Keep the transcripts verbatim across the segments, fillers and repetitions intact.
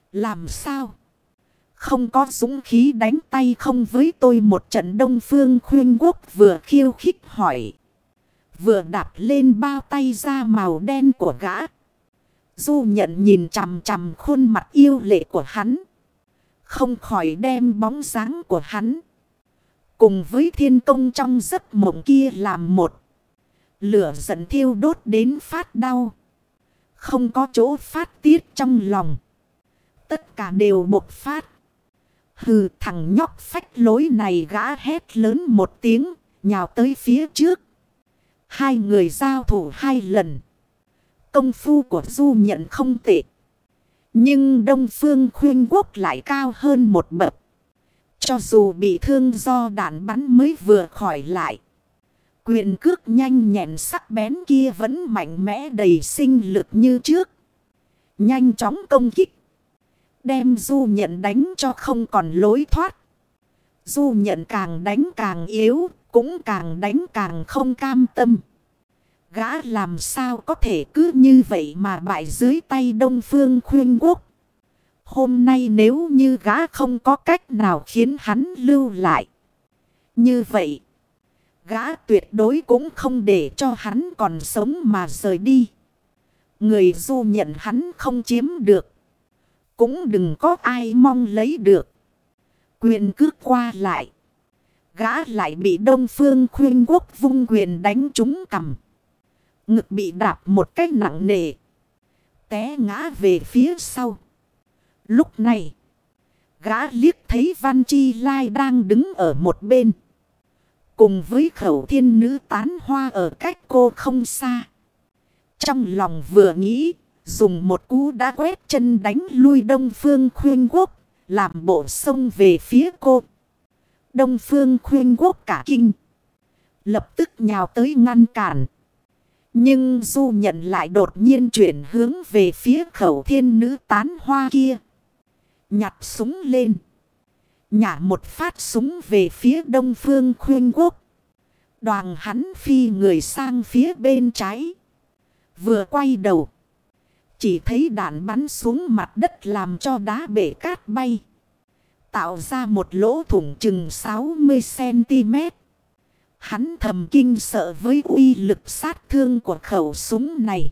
Làm sao? Không có dũng khí đánh tay không với tôi một trận. Đông Phương Khuyên Quốc vừa khiêu khích hỏi. Vừa đạp lên bao tay da màu đen của gã. Du Nhận nhìn chằm chằm khuôn mặt yêu lệ của hắn. Không khỏi đem bóng dáng của hắn cùng với thiên công trong giấc mộng kia làm một. Lửa giận thiêu đốt đến phát đau. Không có chỗ phát tiết trong lòng. Tất cả đều bộc phát. Hừ, thằng nhóc phách lối này, gã hét lớn một tiếng, nhào tới phía trước. Hai người giao thủ hai lần. Công phu của Du Nhận không tệ. Nhưng Đông Phương Khuyên Quốc lại cao hơn một bậc. Cho dù bị thương do đạn bắn mới vừa khỏi lại, quyền cước nhanh nhẹn sắc bén kia vẫn mạnh mẽ đầy sinh lực như trước. Nhanh chóng công kích. Đem Du Nhận đánh cho không còn lối thoát. Du Nhận càng đánh càng yếu, cũng càng đánh càng không cam tâm. Gã làm sao có thể cứ như vậy mà bại dưới tay Đông Phương Khuyên Quốc. Hôm nay nếu như gã không có cách nào khiến hắn lưu lại, như vậy gã tuyệt đối cũng không để cho hắn còn sống mà rời đi. Người Du Nhận hắn không chiếm được, cũng đừng có ai mong lấy được. Quyền cước qua lại, gã lại bị Đông Phương Khuyên Quốc vung quyền đánh trúng cằm. Ngực bị đạp một cách nặng nề, té ngã về phía sau. Lúc này, gã liếc thấy Văn Chi Lai đang đứng ở một bên, cùng với Khẩu Thiên Nữ tán hoa ở cách cô không xa. Trong lòng vừa nghĩ, dùng một cú đã quét chân đánh lui Đông Phương Khuyên Quốc, làm bộ xông về phía cô. Đông Phương Khuyên Quốc cả kinh, lập tức nhào tới ngăn cản. Nhưng Du Nhận lại đột nhiên chuyển hướng về phía Khẩu Thiên Nữ tán hoa kia. Nhặt súng lên, nhả một phát súng về phía Đông Phương Khuyên Quốc. Đoàn hắn phi người sang phía bên trái. Vừa quay đầu, chỉ thấy đạn bắn xuống mặt đất làm cho đá bể cát bay, tạo ra một lỗ thủng chừng sáu mươi xăng-ti-mét. Hắn thầm kinh sợ với uy lực sát thương của khẩu súng này.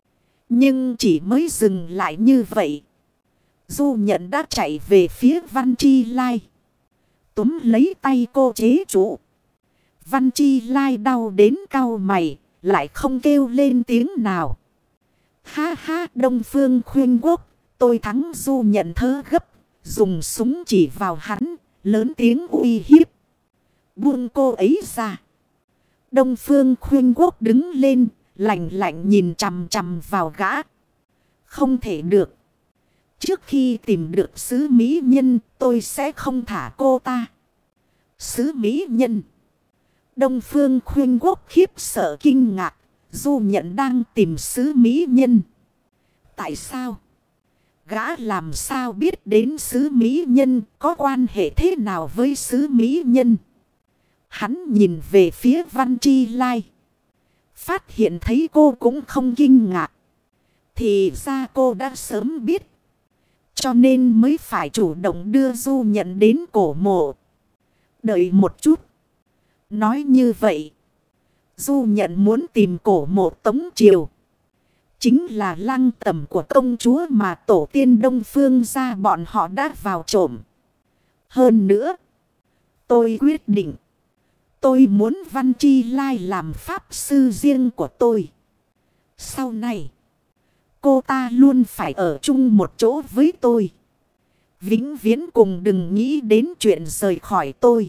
Nhưng chỉ mới dừng lại như vậy, Du Nhận đã chạy về phía Văn Chi Lai, túm lấy tay cô chế trụ. Văn Chi Lai đau đến cau mày, lại không kêu lên tiếng nào. Ha ha, Đông Phương Khuyên Quốc, tôi thắng. Du Nhận thở gấp, dùng súng chỉ vào hắn, lớn tiếng uy hiếp. Buông cô ấy ra. Đông Phương Khuyên Quốc đứng lên, lạnh lạnh nhìn chằm chằm vào gã. Không thể được. Trước khi tìm được sứ mỹ nhân, tôi sẽ không thả cô ta. Sứ mỹ nhân. Đông Phương Khuyên Quốc khiếp sợ kinh ngạc. Du Nhận đang tìm sứ mỹ nhân. Tại sao? Gã làm sao biết đến sứ mỹ nhân, có quan hệ thế nào với sứ mỹ nhân? Hắn nhìn về phía Văn Chi Lai, phát hiện thấy cô cũng không kinh ngạc. Thì ra cô đã sớm biết, cho nên mới phải chủ động đưa Du Nhận đến cổ mộ. Đợi một chút. Nói như vậy, Du Nhận muốn tìm cổ mộ Tống Triều, chính là lăng tẩm của công chúa mà tổ tiên Đông Phương gia bọn họ đã vào trộm. Hơn nữa, tôi quyết định, tôi muốn Văn Chi Lai làm pháp sư riêng của tôi. Sau này, cô ta luôn phải ở chung một chỗ với tôi. Vĩnh viễn cùng đừng nghĩ đến chuyện rời khỏi tôi.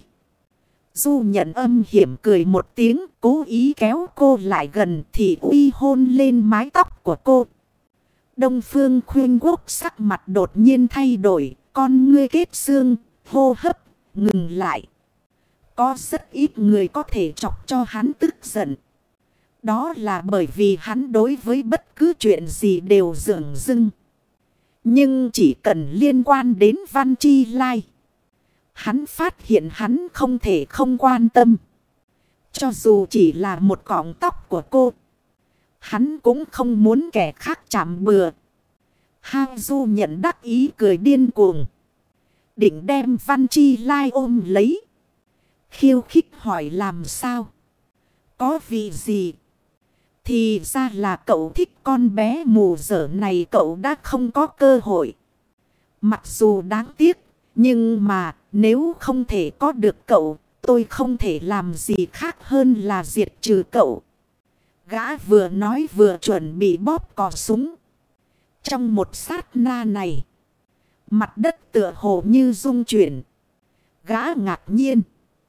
Du Nhận âm hiểm cười một tiếng, cố ý kéo cô lại gần thì uy hôn lên mái tóc của cô. Đông Phương Khuyên Quốc sắc mặt đột nhiên thay đổi, con ngươi kết xương, hô hấp ngừng lại. Có rất ít người có thể chọc cho hắn tức giận. Đó là bởi vì hắn đối với bất cứ chuyện gì đều dửng dưng. Nhưng chỉ cần liên quan đến Văn Chi Lai, hắn phát hiện hắn không thể không quan tâm. Cho dù chỉ là một cọng tóc của cô, hắn cũng không muốn kẻ khác chạm bừa. Ha Du nhận đắc ý cười điên cuồng. Định đem Văn Chi Lai ôm lấy. Khiêu khích hỏi làm sao? Có vì gì? Thì ra là cậu thích con bé mù dở này, cậu đã không có cơ hội. Mặc dù đáng tiếc, nhưng mà nếu không thể có được cậu, tôi không thể làm gì khác hơn là diệt trừ cậu. Gã vừa nói vừa chuẩn bị bóp cò súng. Trong một sát na này, mặt đất tựa hồ như rung chuyển. Gã ngạc nhiên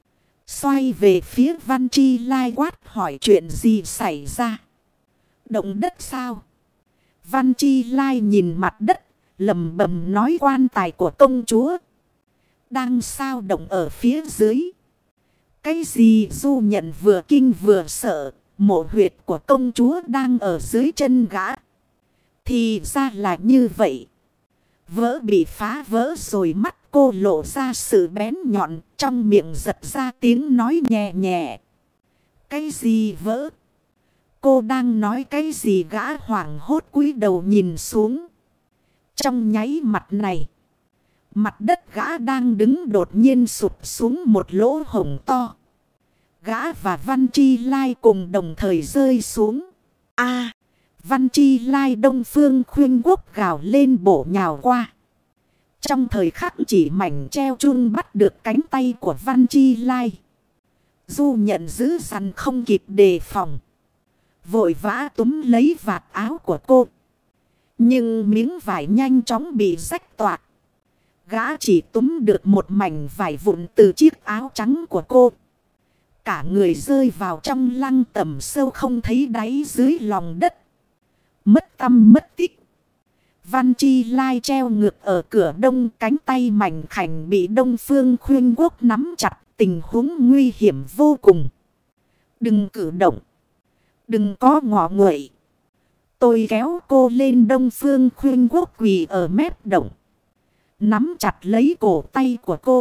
xoay về phía Văn Chi Lai quát hỏi chuyện gì xảy ra. Động đất sao? Văn Chi Lai nhìn mặt đất, lẩm bẩm nói quan tài của công chúa đang sao động ở phía dưới. Cái gì? Du nhận vừa kinh vừa sợ. Mộ huyệt của công chúa đang ở dưới chân gã. Thì ra là như vậy. Vỡ bị phá vỡ rồi, mắt cô lộ ra sự bén nhọn, trong miệng giật ra tiếng nói nhẹ nhẹ. Cái gì vỡ? Cô đang nói cái gì? Gã hoảng hốt cúi đầu nhìn xuống. Trong nháy mặt này, mặt đất gã đang đứng đột nhiên sụp xuống một lỗ hổng to. Gã và Văn Chi Lai cùng đồng thời rơi xuống. A, Văn Chi Lai Đông Phương Khuyên Quốc gào lên bổ nhào qua. Trong thời khắc chỉ mảnh treo chun bắt được cánh tay của Văn Chi Lai. Du nhận giữ sẵn không kịp đề phòng. Vội vã túm lấy vạt áo của cô. Nhưng miếng vải nhanh chóng bị rách toạc. Gã chỉ túm được một mảnh vải vụn từ chiếc áo trắng của cô. Cả người rơi vào trong lăng tầm sâu không thấy đáy dưới lòng đất. Mất tăm mất tích. Văn Chi Lai treo ngược ở cửa đông, cánh tay mảnh khảnh bị Đông Phương Khuyên Quốc nắm chặt, tình huống nguy hiểm vô cùng. Đừng cử động. Đừng có ngọ nguậy. Tôi kéo cô lên. Đông Phương Khuyên Quốc quỳ ở mép động, nắm chặt lấy cổ tay của cô.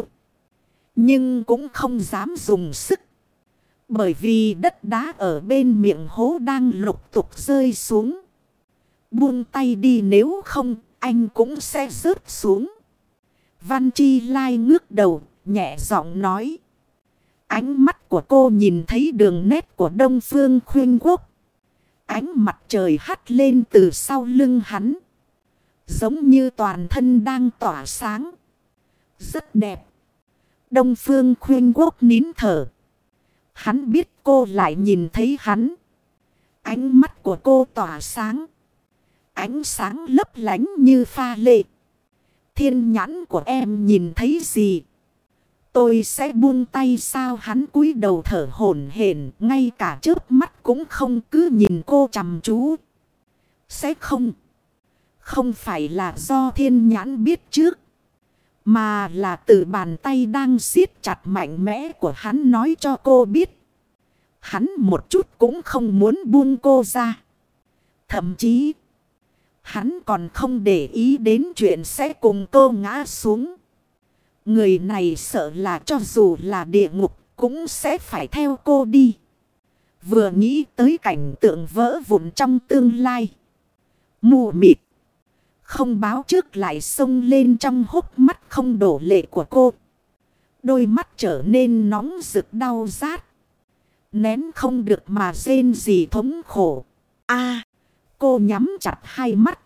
Nhưng cũng không dám dùng sức. Bởi vì đất đá ở bên miệng hố đang lục tục rơi xuống. Buông tay đi, nếu không anh cũng sẽ rớt xuống. Văn Chi Lai ngước đầu, nhẹ giọng nói. Ánh mắt của cô nhìn thấy đường nét của Đông Phương Khuyên Quốc. Ánh mặt trời hắt lên từ sau lưng hắn, giống như toàn thân đang tỏa sáng. Rất đẹp. Đông Phương Khuyên Quốc nín thở. Hắn biết cô lại nhìn thấy hắn. Ánh mắt của cô tỏa sáng. Ánh sáng lấp lánh như pha lê. Thiên nhãn của em nhìn thấy gì? Tôi sẽ buông tay sao? Hắn cúi đầu thở hổn hển, ngay cả chớp mắt cũng không, cứ nhìn cô chăm chú. Sẽ không. Không phải là do thiên nhãn biết trước, mà là từ bàn tay đang siết chặt mạnh mẽ của hắn nói cho cô biết. Hắn một chút cũng không muốn buông cô ra. Thậm chí hắn còn không để ý đến chuyện sẽ cùng cô ngã xuống. Người này sợ là cho dù là địa ngục cũng sẽ phải theo cô đi. Vừa nghĩ tới cảnh tượng vỡ vụn trong tương lai, mù mịt, không báo trước lại xông lên trong hốc mắt không đổ lệ của cô. Đôi mắt trở nên nóng rực đau rát. Nén không được mà rên rỉ thống khổ. A, cô nhắm chặt hai mắt.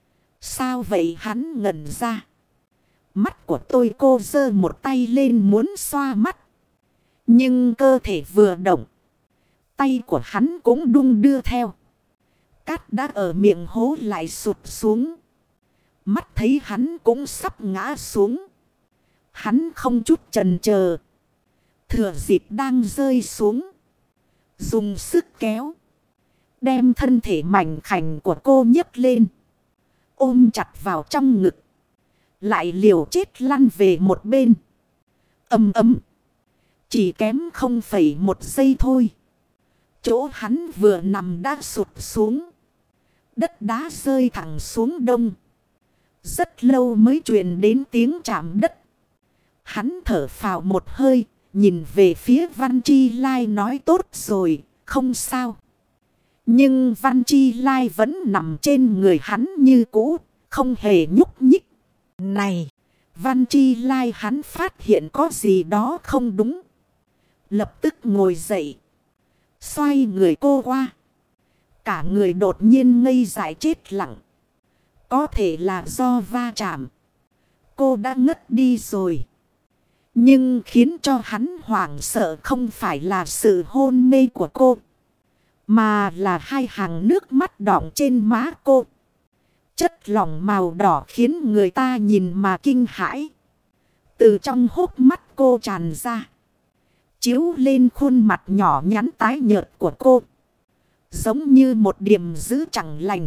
Sao vậy? Hắn ngẩn ra. Mắt của tôi. Cô giơ một tay lên muốn xoa mắt. Nhưng cơ thể vừa động, tay của hắn cũng đung đưa theo. Cát đã ở miệng hố lại sụt xuống. Mắt thấy hắn cũng sắp ngã xuống. Hắn không chút chần chờ, thừa dịp đang rơi xuống, dùng sức kéo, đem thân thể mảnh khảnh của cô nhấc lên, ôm chặt vào trong ngực, lại liều chết lăn về một bên. Ầm ầm, chỉ kém không phẩy một giây thôi, chỗ hắn vừa nằm đã sụt xuống. Đất đá rơi thẳng xuống đông. Rất lâu mới truyền đến tiếng chạm đất. Hắn thở phào một hơi, nhìn về phía Văn Chi Lai nói tốt rồi, không sao. Nhưng Văn Chi Lai vẫn nằm trên người hắn như cũ, không hề nhúc nhích. Này, Văn Chi Lai hắn phát hiện có gì đó không đúng. Lập tức ngồi dậy. Xoay người cô qua. Cả người đột nhiên ngây dại chết lặng. Có thể là do va chạm. Cô đã ngất đi rồi. Nhưng khiến cho hắn hoảng sợ không phải là sự hôn mê của cô. Mà là hai hàng nước mắt đọng trên má cô. Chất lỏng màu đỏ khiến người ta nhìn mà kinh hãi. Từ trong hốc mắt cô tràn ra. Chiếu lên khuôn mặt nhỏ nhắn tái nhợt của cô. Giống như một điểm dữ chẳng lành.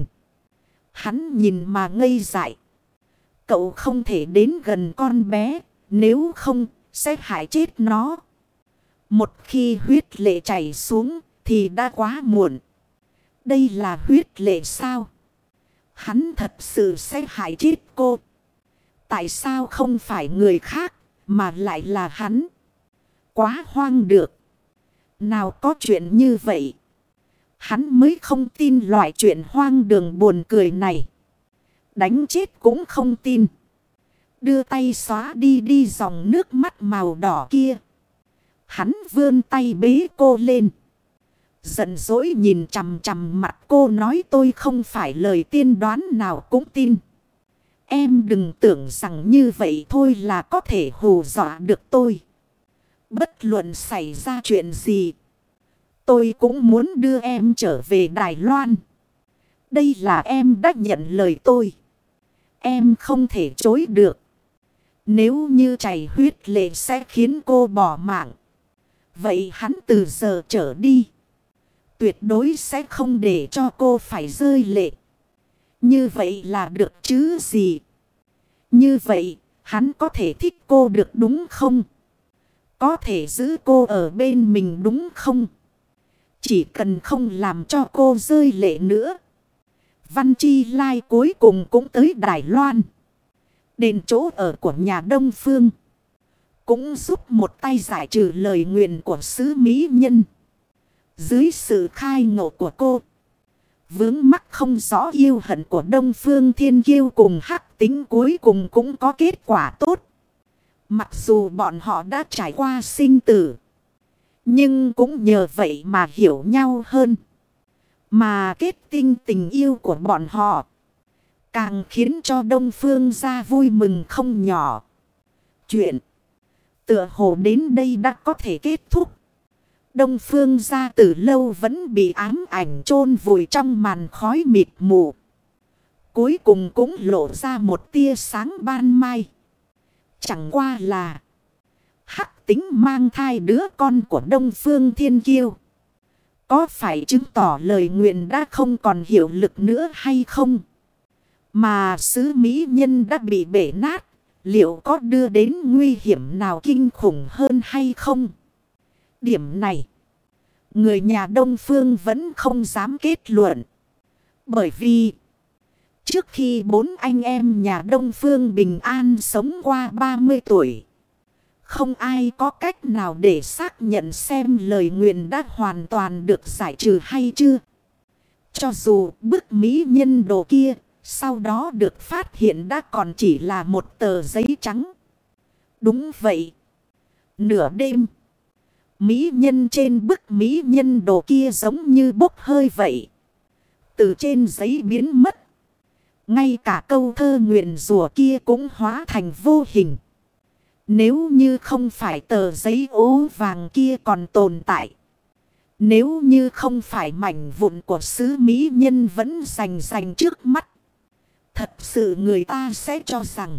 Hắn nhìn mà ngây dại. Cậu không thể đến gần con bé. Nếu không sẽ hại chết nó. Một khi huyết lệ chảy xuống thì đã quá muộn. Đây là huyết lệ sao? Hắn thật sự sẽ hại chết cô. Tại sao không phải người khác mà lại là hắn? Quá hoang được. Nào có chuyện như vậy. Hắn mới không tin loại chuyện hoang đường buồn cười này. Đánh chết cũng không tin. Đưa tay xóa đi đi dòng nước mắt màu đỏ kia. Hắn vươn tay bế cô lên. Giận dỗi nhìn chằm chằm mặt cô nói tôi không phải lời tiên đoán nào cũng tin. Em đừng tưởng rằng như vậy thôi là có thể hù dọa được tôi. Bất luận xảy ra chuyện gì. Tôi cũng muốn đưa em trở về Đài Loan. Đây là em đã nhận lời tôi. Em không thể chối được. Nếu như chảy huyết lệ sẽ khiến cô bỏ mạng. Vậy hắn từ giờ trở đi. Tuyệt đối sẽ không để cho cô phải rơi lệ. Như vậy là được chứ gì. Như vậy hắn có thể thích cô được đúng không? Có thể giữ cô ở bên mình đúng không? Chỉ cần không làm cho cô rơi lệ nữa. Văn Chi Lai cuối cùng cũng tới Đài Loan. Đến chỗ ở của nhà Đông Phương. Cũng giúp một tay giải trừ lời nguyện của sứ mỹ nhân. Dưới sự khai ngộ của cô. Vướng mắc không rõ yêu hận của Đông Phương Thiên Kiêu cùng Hắc Tính cuối cùng cũng có kết quả tốt. Mặc dù bọn họ đã trải qua sinh tử. Nhưng cũng nhờ vậy mà hiểu nhau hơn. Mà kết tinh tình yêu của bọn họ. Càng khiến cho Đông Phương gia vui mừng không nhỏ. Chuyện tựa hồ đến đây đã có thể kết thúc. Đông Phương gia từ lâu vẫn bị ám ảnh chôn vùi trong màn khói mịt mù. Cuối cùng cũng lộ ra một tia sáng ban mai. Chẳng qua là Hắc Tính mang thai đứa con của Đông Phương Thiên Kiêu. Có phải chứng tỏ lời nguyện đã không còn hiệu lực nữa hay không? Mà sứ mỹ nhân đã bị bể nát. Liệu có đưa đến nguy hiểm nào kinh khủng hơn hay không? Điểm này, người nhà Đông Phương vẫn không dám kết luận. Bởi vì, trước khi bốn anh em nhà Đông Phương bình an sống qua ba mươi tuổi, không ai có cách nào để xác nhận xem lời nguyền đã hoàn toàn được giải trừ hay chưa. Cho dù bức mỹ nhân đồ kia sau đó được phát hiện đã còn chỉ là một tờ giấy trắng. Đúng vậy. Nửa đêm, mỹ nhân trên bức mỹ nhân đồ kia giống như bốc hơi vậy. Từ trên giấy biến mất. Ngay cả câu thơ nguyền rủa kia cũng hóa thành vô hình. Nếu như không phải tờ giấy ố vàng kia còn tồn tại. Nếu như không phải mảnh vụn của sứ mỹ nhân vẫn rành rành trước mắt. Thật sự người ta sẽ cho rằng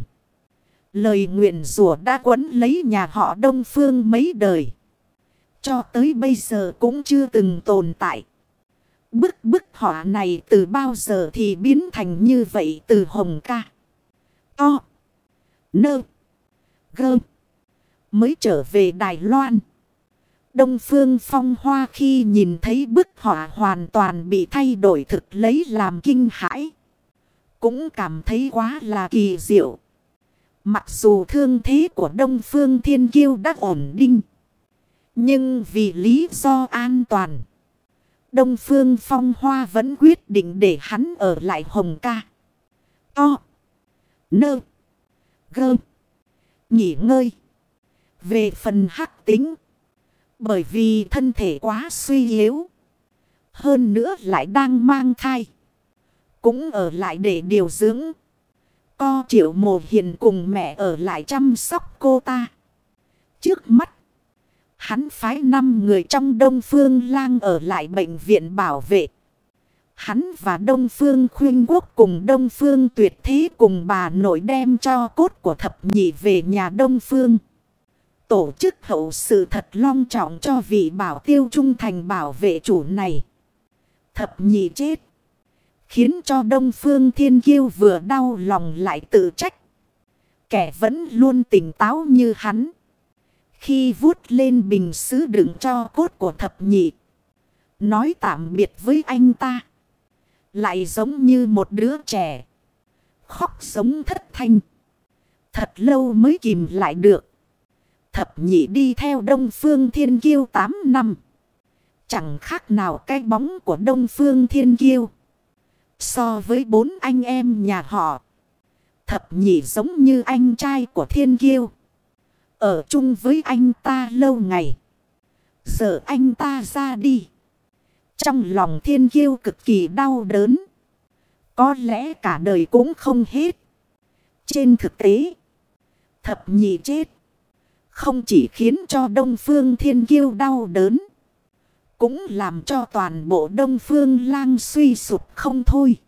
lời nguyền rủa đã quấn lấy nhà họ Đông Phương mấy đời. Cho tới bây giờ cũng chưa từng tồn tại. Bức bức họa này từ bao giờ thì biến thành như vậy từ Hồng Ca. To. Nơ. Gơ. Mới trở về Đài Loan. Đông Phương Phong Hoa khi nhìn thấy bức họa hoàn toàn bị thay đổi thực lấy làm kinh hãi. Cũng cảm thấy quá là kỳ diệu. Mặc dù thương thế của Đông Phương Thiên Kiêu đã ổn định. Nhưng vì lý do an toàn. Đông Phương Phong Hoa vẫn quyết định để hắn ở lại Hồng Ca. To. Nơ. Gơ. Nghỉ ngơi. Về phần Hắc Tính, bởi vì thân thể quá suy yếu, hơn nữa lại đang mang thai, cũng ở lại để điều dưỡng. Co Triệu Mộ Hiền cùng mẹ ở lại chăm sóc cô ta. Trước mắt, hắn phái năm người trong Đông Phương Lang ở lại bệnh viện bảo vệ. Hắn và Đông Phương Khuyên Quốc cùng Đông Phương Tuyệt Thế cùng bà nội đem cho cốt của thập nhị về nhà Đông Phương. Tổ chức hậu sự thật long trọng cho vị bảo tiêu trung thành bảo vệ chủ này. Thập nhị chết, khiến cho Đông Phương Thiên Kiêu vừa đau lòng lại tự trách. Kẻ vẫn luôn tỉnh táo như hắn, khi vuốt lên bình sứ đựng cho cốt của thập nhị, nói tạm biệt với anh ta, lại giống như một đứa trẻ, khóc giống thất thanh. Thật lâu mới kìm lại được. Thập nhị đi theo Đông Phương Thiên Kiêu tám năm, chẳng khác nào cái bóng của Đông Phương Thiên Kiêu. So với bốn anh em nhà họ, thập nhị giống như anh trai của Thiên Kiêu, ở chung với anh ta lâu ngày. Giờ anh ta ra đi, trong lòng Thiên Kiêu cực kỳ đau đớn, có lẽ cả đời cũng không hết. Trên thực tế, thập nhị chết không chỉ khiến cho Đông Phương Thiên Kiêu đau đớn, cũng làm cho toàn bộ Đông Phương Lang suy sụp không thôi.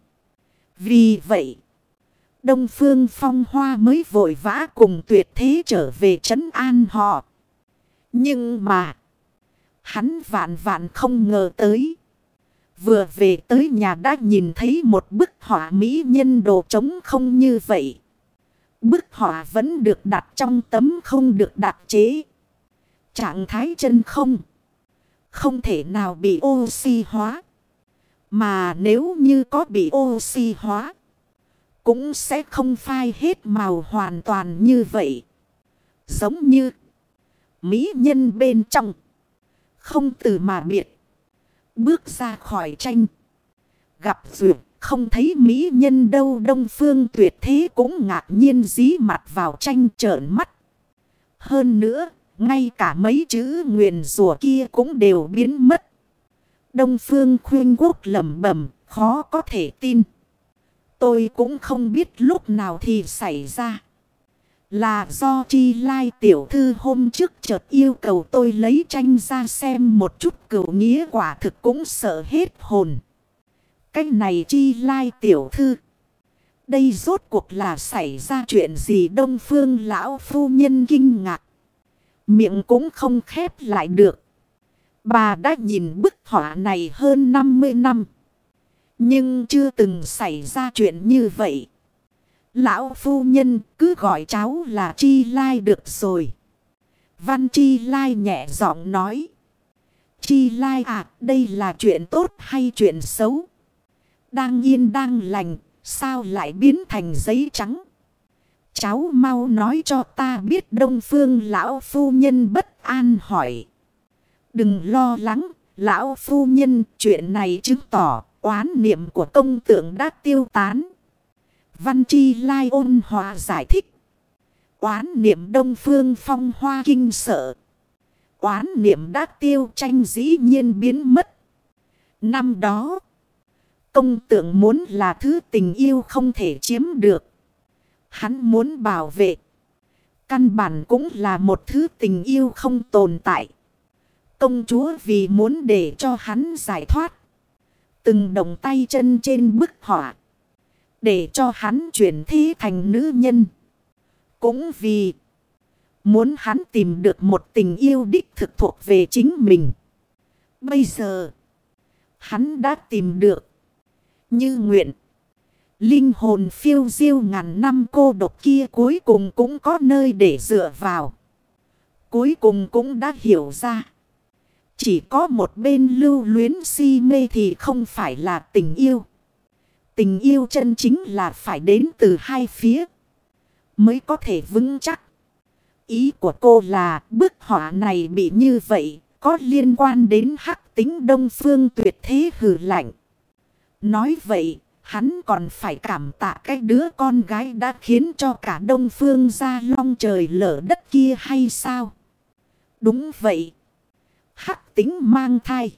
Vì vậy, Đông Phương Phong Hoa mới vội vã cùng Tuyệt Thế trở về trấn an họ. Nhưng mà, hắn vạn vạn không ngờ tới, vừa về tới nhà đã nhìn thấy một bức họa mỹ nhân đồ trống không như vậy. Bức họa vẫn được đặt trong tấm không được đặc chế. Trạng thái chân không, không thể nào bị oxy hóa. Mà nếu như có bị oxy hóa, cũng sẽ không phai hết màu hoàn toàn như vậy. Giống như mỹ nhân bên trong, không từ mà biệt. Bước ra khỏi tranh, gặp duyệt, không thấy mỹ nhân đâu. Đông Phương Tuyệt Thế cũng ngạc nhiên dí mặt vào tranh trợn mắt. Hơn nữa, ngay cả mấy chữ nguyền rủa kia cũng đều biến mất. Đông Phương Khuyên Quốc lẩm bẩm, khó có thể tin. Tôi cũng không biết lúc nào thì xảy ra. Là do Chi Lai tiểu thư hôm trước chợt yêu cầu tôi lấy tranh ra xem một chút, cửu nghĩa quả thực cũng sợ hết hồn. Cái này Chi Lai tiểu thư, đây rốt cuộc là xảy ra chuyện gì? Đông Phương lão phu nhân kinh ngạc, miệng cũng không khép lại được. Bà đã nhìn bức họa này hơn năm mươi năm, nhưng chưa từng xảy ra chuyện như vậy. Lão phu nhân cứ gọi cháu là Chi Lai được rồi. Văn Chi Lai nhẹ giọng nói. Chi Lai à, đây là chuyện tốt hay chuyện xấu? Đang yên đang lành, sao lại biến thành giấy trắng? Cháu mau nói cho ta biết. Đông Phương lão phu nhân bất an hỏi. Đừng lo lắng, lão phu nhân, chuyện này chứng tỏ oán niệm của công tượng đã tiêu tán. Văn Chi Lai ôn hòa giải thích. Oán niệm? Đông Phương Phong Hoa kinh sợ. Oán niệm đã tiêu, tranh dĩ nhiên biến mất. Năm đó, công tượng muốn là thứ tình yêu không thể chiếm được. Hắn muốn bảo vệ, căn bản cũng là một thứ tình yêu không tồn tại. Công chúa vì muốn để cho hắn giải thoát, từng động tay chân trên bức họa, để cho hắn chuyển thế thành nữ nhân. Cũng vì muốn hắn tìm được một tình yêu đích thực thuộc về chính mình. Bây giờ, hắn đã tìm được. Như nguyện, linh hồn phiêu diêu ngàn năm cô độc kia cuối cùng cũng có nơi để dựa vào. Cuối cùng cũng đã hiểu ra, chỉ có một bên lưu luyến si mê thì không phải là tình yêu. Tình yêu chân chính là phải đến từ hai phía, mới có thể vững chắc. Ý của cô là bức họa này bị như vậy, có liên quan đến Hắc Tính? Đông Phương Tuyệt Thế hừ lạnh. Nói vậy, Hắn còn phải cảm tạ cái đứa con gái đã khiến cho cả Đông Phương gia long trời lở đất kia hay sao? Đúng vậy. Hắc tính mang thai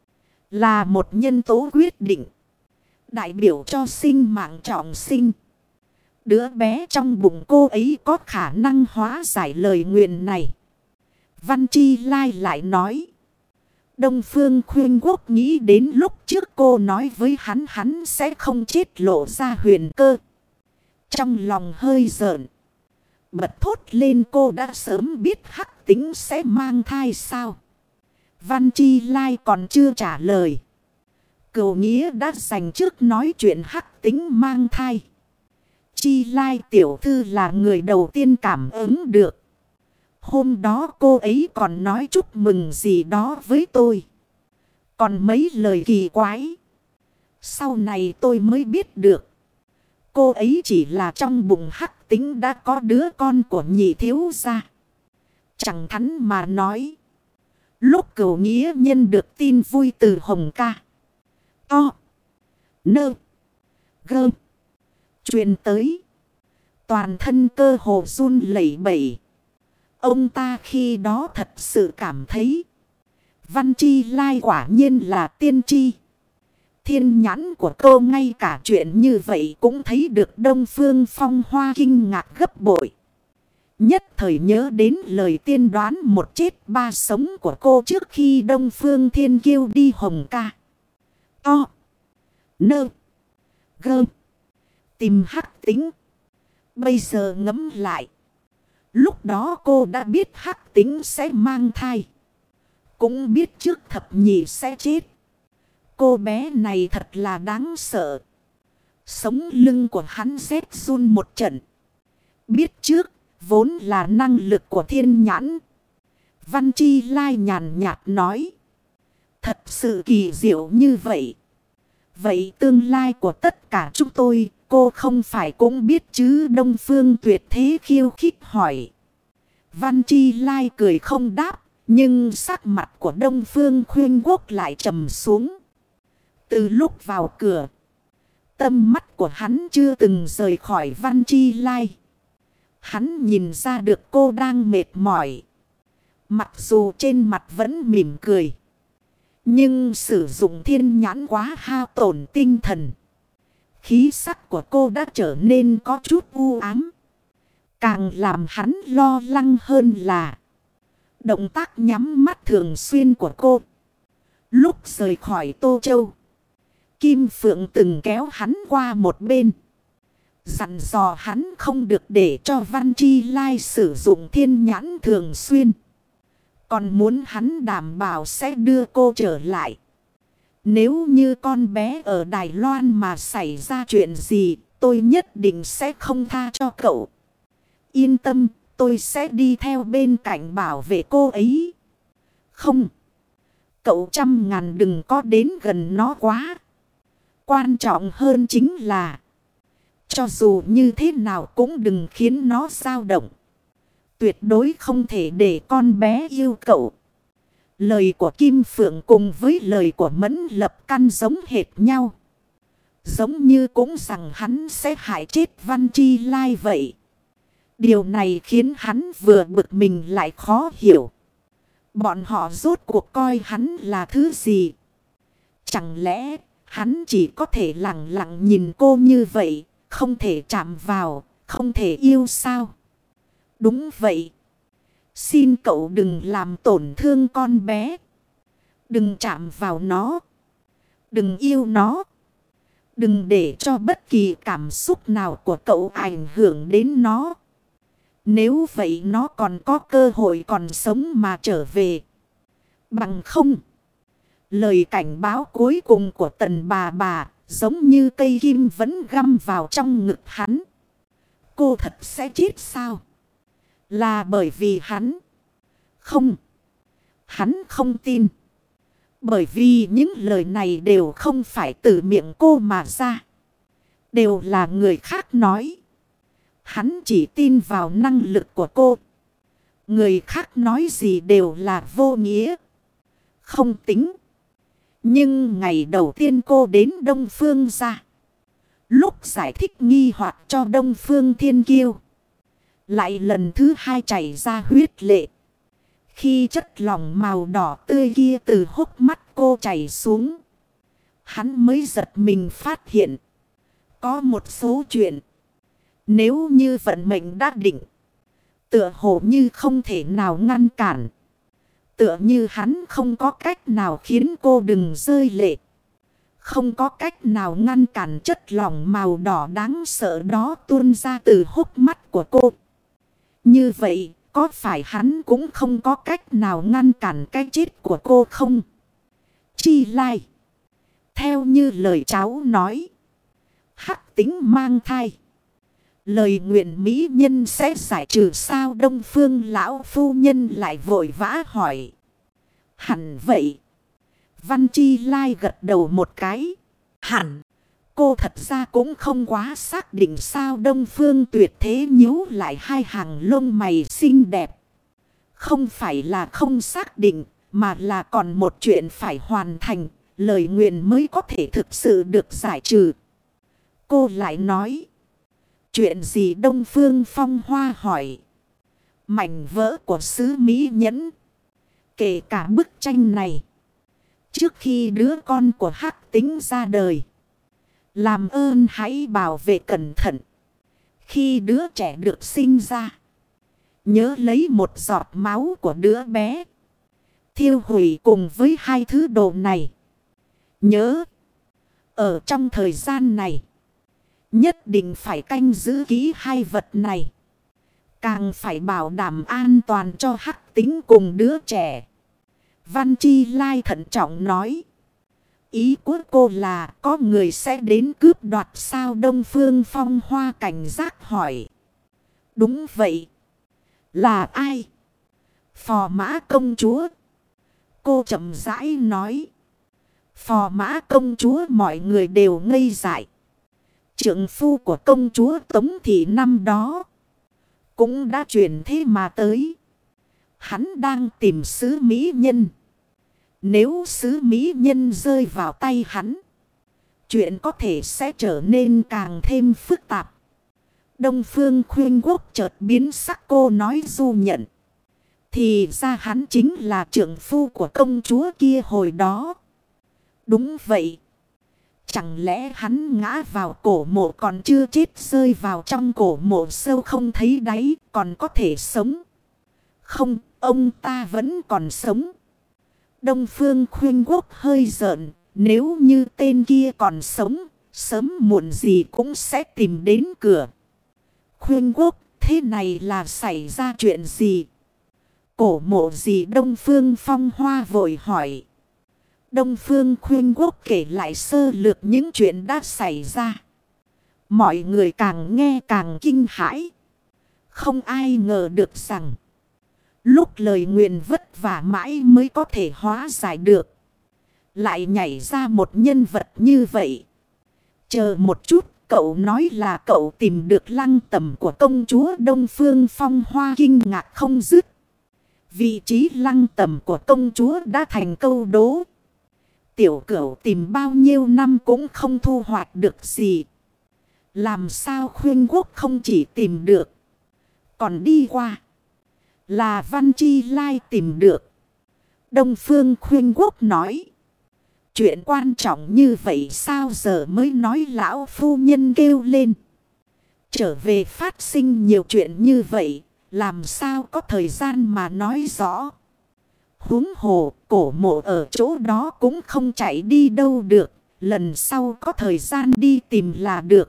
là một nhân tố quyết định, đại biểu cho sinh mạng trọng sinh. Đứa bé trong bụng cô ấy có khả năng hóa giải lời nguyện này. Văn Chi Lai lại nói. Đông Phương Khuyên Quốc nghĩ đến lúc trước cô nói với hắn hắn sẽ không chết lộ ra huyền cơ. Trong lòng hơi giận, bật thốt lên cô đã sớm biết Hắc Tính sẽ mang thai sao. Văn Chi Lai còn chưa trả lời. Cửu Nghĩa đã dành trước nói chuyện Hắc Tính mang thai. Chi Lai tiểu thư là người đầu tiên cảm ứng được. Hôm đó cô ấy còn nói chúc mừng gì đó với tôi. Còn mấy lời kỳ quái. Sau này tôi mới biết được. Cô ấy chỉ là trong bụng Hắc Tính đã có đứa con của nhị thiếu gia. Chẳng thắn mà nói. Lúc Cửu Nghĩa nhân được tin vui từ Hồng Ca. To. Nơ. Gơ. Truyền tới. Toàn thân cơ hồ run lẩy bẩy. Ông ta khi đó thật sự cảm thấy. Văn Chi Lai quả nhiên là tiên tri. Thiên nhãn của cô ngay cả chuyện như vậy cũng thấy được Đông Phương Phong Hoa kinh ngạc gấp bội. Nhất thời nhớ đến lời tiên đoán một chết ba sống của cô trước khi Đông Phương Thiên Kiêu đi Hồng Ca. To. Nơ. Gơ. Tìm Hắc Tính. Bây giờ ngẫm lại. Lúc đó cô đã biết Hắc Tính sẽ mang thai. Cũng biết trước thập nhị sẽ chết. Cô bé này thật là đáng sợ. Sống lưng của hắn rét run một trận. Biết trước vốn là năng lực của thiên nhãn. Văn Chi Lai nhàn nhạt nói. Thật sự kỳ diệu như vậy. Vậy tương lai của tất cả chúng tôi, cô không phải cũng biết chứ? Đông Phương Tuyệt Thế khiêu khích hỏi. Văn Chi Lai cười không đáp, nhưng sắc mặt của Đông Phương Khuyên Quốc lại trầm xuống. Từ lúc vào cửa, tâm mắt của hắn chưa từng rời khỏi Văn Chi Lai. Hắn nhìn ra được cô đang mệt mỏi. Mặc dù trên mặt vẫn mỉm cười, nhưng sử dụng thiên nhãn quá hao tổn tinh thần. Khí sắc của cô đã trở nên có chút u ám. Càng làm hắn lo lắng hơn là động tác nhắm mắt thường xuyên của cô. Lúc rời khỏi Tô Châu, Kim Phượng từng kéo hắn qua một bên, dặn dò hắn không được để cho Văn Chi Lai sử dụng thiên nhãn thường xuyên. Còn muốn hắn đảm bảo sẽ đưa cô trở lại. Nếu như con bé ở Đài Loan mà xảy ra chuyện gì, tôi nhất định sẽ không tha cho cậu. Yên tâm, tôi sẽ đi theo bên cạnh bảo vệ cô ấy. Không, cậu trăm ngàn đừng có đến gần nó quá. Quan trọng hơn chính là, cho dù như thế nào cũng đừng khiến nó dao động. Tuyệt đối không thể để con bé yêu cậu. Lời của Kim Phượng cùng với lời của Mẫn Lập căn giống hệt nhau. Giống như cũng rằng hắn sẽ hại chết Văn Chi Lai vậy. Điều này khiến hắn vừa bực mình lại khó hiểu. Bọn họ rốt cuộc coi hắn là thứ gì? Chẳng lẽ hắn chỉ có thể lặng lặng nhìn cô như vậy, không thể chạm vào, không thể yêu sao? Đúng vậy. Xin cậu đừng làm tổn thương con bé. Đừng chạm vào nó. Đừng yêu nó. Đừng để cho bất kỳ cảm xúc nào của cậu ảnh hưởng đến nó. Nếu vậy nó còn có cơ hội còn sống mà trở về. Bằng không, lời cảnh báo cuối cùng của Tần bà bà giống như cây kim vẫn găm vào trong ngực hắn. Cô thật sẽ chết sao? Là bởi vì hắn. Không. Hắn không tin. Bởi vì những lời này đều không phải từ miệng cô mà ra. Đều là người khác nói. Hắn chỉ tin vào năng lực của cô. Người khác nói gì đều là vô nghĩa. Không tính. Nhưng ngày đầu tiên cô đến Đông Phương ra, Lúc giải thích nghi hoặc cho Đông Phương Thiên Kiêu, lại lần thứ hai chảy ra huyết lệ. Khi chất lỏng màu đỏ tươi kia từ hốc mắt cô chảy xuống, hắn mới giật mình phát hiện có một số chuyện, nếu như vận mệnh đã định, tựa hồ như không thể nào ngăn cản. Tựa như hắn không có cách nào khiến cô đừng rơi lệ. Không có cách nào ngăn cản chất lỏng màu đỏ đáng sợ đó tuôn ra từ hốc mắt của cô. Như vậy, có phải hắn cũng không có cách nào ngăn cản cái chết của cô không? Chi Lai. Theo như lời cháu nói, Hắc Tính mang thai. Lời nguyện mỹ nhân sẽ giải trừ sao? Đông Phương lão phu nhân lại vội vã hỏi. Hẳn vậy. Văn Chi Lai gật đầu một cái. Hẳn. Cô thật ra cũng không quá xác định sao? Đông Phương Tuyệt thế nhíu lại hai hàng lông mày xinh đẹp. Không phải là không xác định, mà là còn một chuyện phải hoàn thành. Lời nguyện mới có thể thực sự được giải trừ. Cô lại nói. Chuyện gì? Đông Phương Phong Hoa hỏi. Mảnh vỡ của sứ Mỹ Nhẫn. Kể cả bức tranh này. Trước khi đứa con của Hắc Tính ra đời, làm ơn hãy bảo vệ cẩn thận. Khi đứa trẻ được sinh ra, nhớ lấy một giọt máu của đứa bé, thiêu hủy cùng với hai thứ đồ này. Nhớ, ở trong thời gian này, nhất định phải canh giữ kỹ hai vật này. Càng phải bảo đảm an toàn cho Hắc Tính cùng đứa trẻ. Văn Chi Lai thận trọng nói. Ý của cô là có người sẽ đến cướp đoạt sao? Đông Phương Phong Hoa cảnh giác hỏi. Đúng vậy. Là ai? Phò Mã công chúa. Cô chậm rãi nói. Phò Mã công chúa mọi người đều ngây dại. Trượng phu của công chúa Tống Thị năm đó cũng đã chuyển thế mà tới. Hắn đang tìm sứ mỹ nhân. Nếu sứ mỹ nhân rơi vào tay hắn, chuyện có thể sẽ trở nên càng thêm phức tạp. Đông Phương Khuyên Quốc chợt biến sắc. Cô nói du nhận. Thì ra hắn chính là trượng phu của công chúa kia hồi đó. Đúng vậy. Chẳng lẽ hắn ngã vào cổ mộ còn chưa chết, rơi vào trong cổ mộ sâu không thấy đáy, còn có thể sống? Không, ông ta vẫn còn sống. Đông Phương Khuyên Quốc hơi giận. Nếu như tên kia còn sống, sớm muộn gì cũng sẽ tìm đến cửa. Khuyên Quốc, thế này là xảy ra chuyện gì? Cổ mộ gì? Đông Phương Phong Hoa vội hỏi. Đông Phương Khuyên Quốc kể lại sơ lược những chuyện đã xảy ra. Mọi người càng nghe càng kinh hãi. Không ai ngờ được rằng lúc lời nguyện vất vả mãi mới có thể hóa giải được, lại nhảy ra một nhân vật như vậy. Chờ một chút, cậu nói là cậu tìm được lăng tẩm của công chúa? Đông Phương Phong Hoa kinh ngạc không dứt. Vị trí lăng tẩm của công chúa đã thành câu đố. Tiểu cửu tìm bao nhiêu năm cũng không thu hoạch được gì. Làm sao Khuyên Quốc không chỉ tìm được, còn đi qua? Là Văn Chi Lai tìm được. Đông Phương Khuyên Quốc nói. Chuyện quan trọng như vậy sao giờ mới nói? Lão phu nhân kêu lên. Trở về phát sinh nhiều chuyện như vậy, làm sao có thời gian mà nói rõ? Huống hồ, cổ mộ ở chỗ đó cũng không chạy đi đâu được. Lần sau có thời gian đi tìm là được.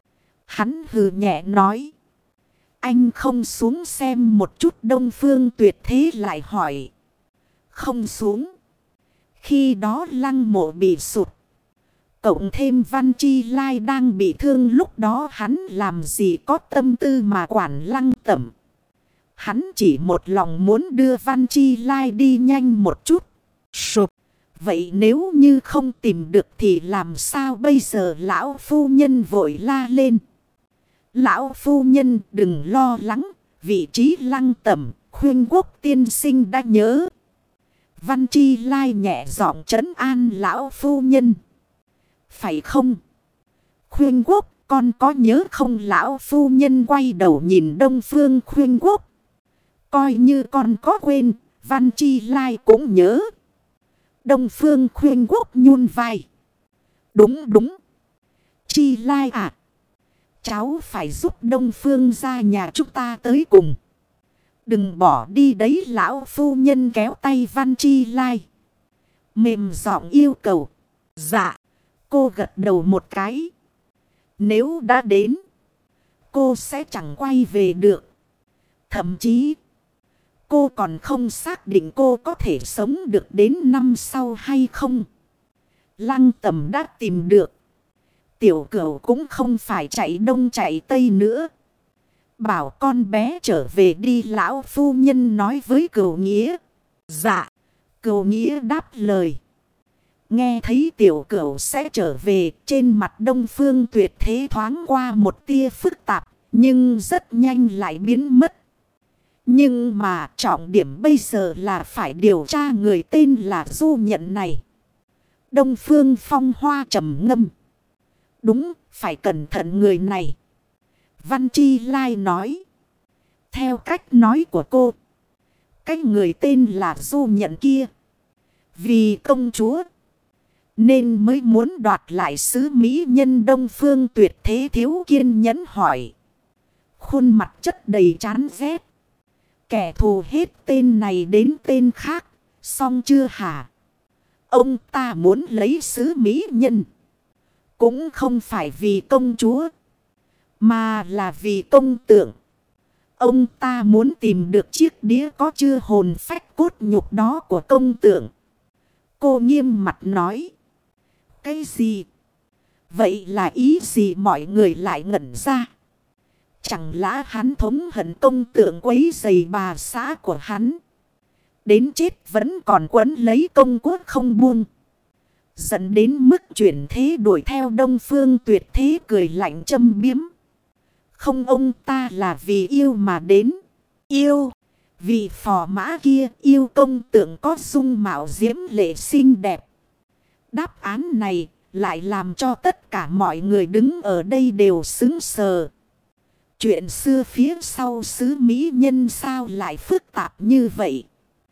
Hắn hừ nhẹ nói. Anh không xuống xem một chút? Đông Phương Tuyệt thế lại hỏi. Không xuống. Khi đó lăng mộ bị sụt, cộng thêm Văn Chi Lai đang bị thương, lúc đó hắn làm gì có tâm tư mà quản lăng tẩm. Hắn chỉ một lòng muốn đưa Văn Chi Lai đi nhanh một chút. Sụp. Vậy nếu như không tìm được thì làm sao bây giờ? Lão phu nhân vội la lên. Lão phu nhân đừng lo lắng. Vị trí lăng tẩm Khuyên Quốc tiên sinh đã nhớ. Văn Chi Lai nhẹ giọng trấn an lão phu nhân. Phải không? Khuyên Quốc, con có nhớ không? Lão phu nhân quay đầu nhìn Đông Phương Khuyên Quốc. Coi như con có quên, Văn Chi Lai cũng nhớ. Đông Phương Khuyên Quốc nhún vai. Đúng đúng. Chi Lai à, cháu phải giúp Đông Phương ra nhà chúng ta tới cùng. Đừng bỏ đi đấy. Lão phu nhân kéo tay Văn Chi Lai, mềm giọng yêu cầu. Dạ. Cô gật đầu một cái. Nếu đã đến, cô sẽ chẳng quay về được. Thậm chí cô còn không xác định cô có thể sống được đến năm sau hay không. Lăng Tầm đã tìm được. Tiểu Cửu cũng không phải chạy đông chạy tây nữa. Bảo con bé trở về đi. Lão phu nhân nói với Cửu Nghĩa. Dạ. Cửu Nghĩa đáp lời. Nghe thấy Tiểu Cửu sẽ trở về, trên mặt Đông Phương Tuyệt Thế thoáng qua một tia phức tạp, nhưng rất nhanh lại biến mất. Nhưng mà trọng điểm bây giờ là phải điều tra người tên là Du Nhận này. Đông Phương Phong Hoa trầm ngâm. Đúng, phải cẩn thận người này. Văn Chi Lai nói. Theo cách nói của cô, cái người tên là Du Nhận kia, vì công chúa nên mới muốn đoạt lại sứ mỹ nhân. Đông Phương Tuyệt Thế thiếu kiên nhẫn hỏi. Khuôn mặt chất đầy chán ghét. Kẻ thù hết tên này đến tên khác, xong chưa hả? Ông ta muốn lấy sứ mỹ nhân, cũng không phải vì công chúa, mà là vì công tượng. Ông ta muốn tìm được chiếc đĩa có chưa hồn phách cốt nhục đó của công tượng. Cô nghiêm mặt nói. Cái gì? Vậy là ý gì? Mọi người lại ngẩn ra. Chẳng lẽ hắn thống hận công tượng quấy rầy bà xã của hắn, đến chết vẫn còn quấn lấy công quốc không buông, dẫn đến mức chuyển thế đuổi theo. Đông Phương Tuyệt Thế cười lạnh châm biếm. Không, ông ta là vì yêu mà đến. Yêu? Vì phò mã kia yêu công tượng có dung mạo diễm lệ xinh đẹp. Đáp án này lại làm cho tất cả mọi người đứng ở đây đều sững sờ. Chuyện xưa phía sau sứ mỹ nhân sao lại phức tạp như vậy,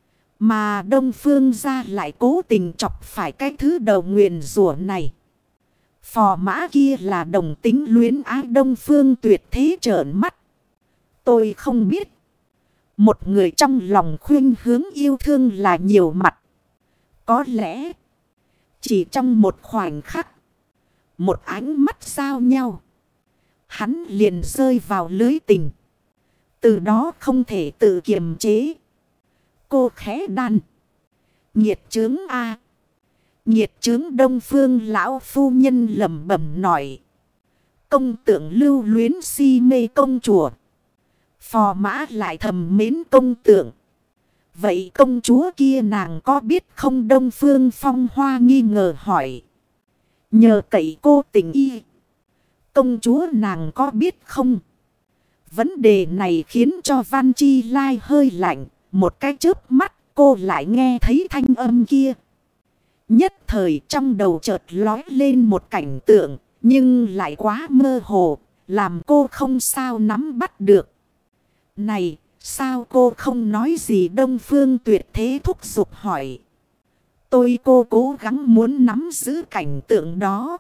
mà Đông Phương gia lại cố tình chọc phải cái thứ đầu nguyền rủa này. Phò mã kia là đồng tính luyến ái. Đông Phương Tuyệt Thế trợn mắt. Tôi không biết. Một người trong lòng khuynh hướng yêu thương là nhiều mặt. Có lẽ chỉ trong một khoảnh khắc, một ánh mắt giao nhau, hắn liền rơi vào lưới tình. Từ đó không thể tự kiềm chế. Cô khẽ đan. Nhiệt chướng a. Nhiệt chướng. Đông Phương lão phu nhân lẩm bẩm nói. Công tượng lưu luyến si mê công chúa, phò mã lại thầm mến công tượng. Vậy công chúa kia nàng có biết không? Đông Phương Phong Hoa nghi ngờ hỏi. Nhờ cậy cô tình y, công chúa nàng có biết không? Vấn đề này khiến cho Văn Chi Lai hơi lạnh. Một cái chớp mắt cô lại nghe thấy thanh âm kia. Nhất thời trong đầu chợt lói lên một cảnh tượng, nhưng lại quá mơ hồ, làm cô không sao nắm bắt được. Này, sao cô không nói gì? Đông Phương Tuyệt Thế thúc giục hỏi. Tôi cô cố gắng muốn nắm giữ cảnh tượng đó,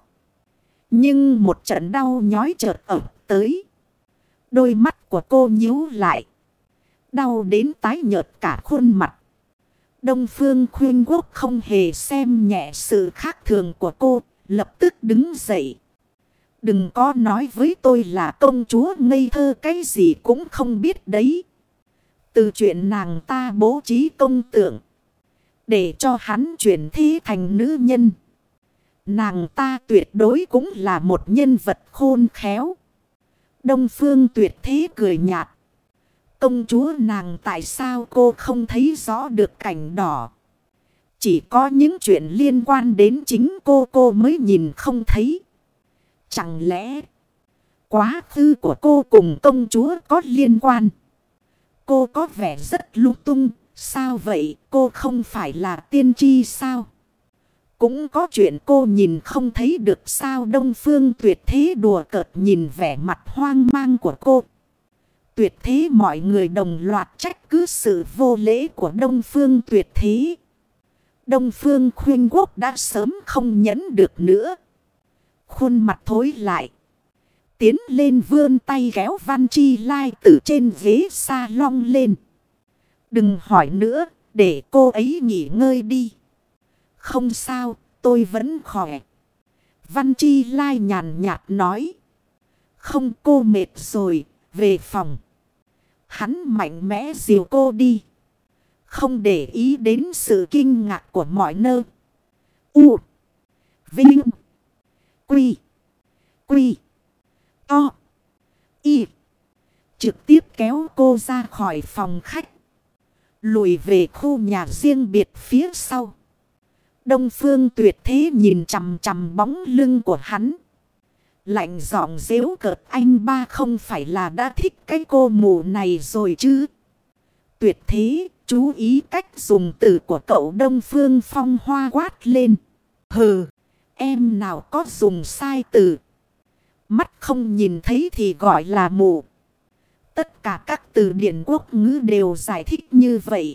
nhưng một trận đau nhói chợt ập tới. Đôi mắt của cô nhíu lại, đau đến tái nhợt cả khuôn mặt. Đông Phương Khuyên Quốc không hề xem nhẹ sự khác thường của cô, lập tức đứng dậy. Đừng có nói với tôi là công chúa ngây thơ cái gì cũng không biết đấy. Từ chuyện nàng ta bố trí công tượng để cho hắn chuyển thế thành nữ nhân, nàng ta tuyệt đối cũng là một nhân vật khôn khéo. Đông Phương Tuyệt Thế cười nhạt. Công chúa nàng tại sao cô không thấy rõ được cảnh đỏ? Chỉ có những chuyện liên quan đến chính cô cô mới nhìn không thấy. Chẳng lẽ quá khứ của cô cùng công chúa có liên quan? Cô có vẻ rất lung tung. Sao vậy? Cô không phải là tiên tri sao? Cũng có chuyện cô nhìn không thấy được sao? Đông Phương Tuyệt Thế đùa cợt nhìn vẻ mặt hoang mang của cô. Tuyệt Thế mọi người đồng loạt trách cứ sự vô lễ của Đông Phương Tuyệt Thế. Đông Phương Khuyên Quốc đã sớm không nhẫn được nữa. Khuôn mặt thối lại. Tiến lên vươn tay kéo Văn Chi Lai từ trên ghế salon lên. Đừng hỏi nữa, để cô ấy nghỉ ngơi đi. Không sao, tôi vẫn khỏe. Văn Chi Lai nhàn nhạt nói. Không, cô mệt rồi, về phòng. Hắn mạnh mẽ dìu cô đi. Không để ý đến sự kinh ngạc của mọi nơi. U. Vinh. Quy. Quy. To. Y. Trực tiếp kéo cô ra khỏi phòng khách. Lùi về khu nhà riêng biệt phía sau. Đông Phương Tuyệt Thế nhìn chằm chằm bóng lưng của hắn. Lạnh giọng giễu cợt, anh ba không phải là đã thích cái cô mù này rồi chứ? Tuyệt Thế, chú ý cách dùng từ của cậu. Đông Phương Phong Hoa quát lên. Hừ, em nào có dùng sai từ. Mắt không nhìn thấy thì gọi là mù. Tất cả các từ điển quốc ngữ đều giải thích như vậy.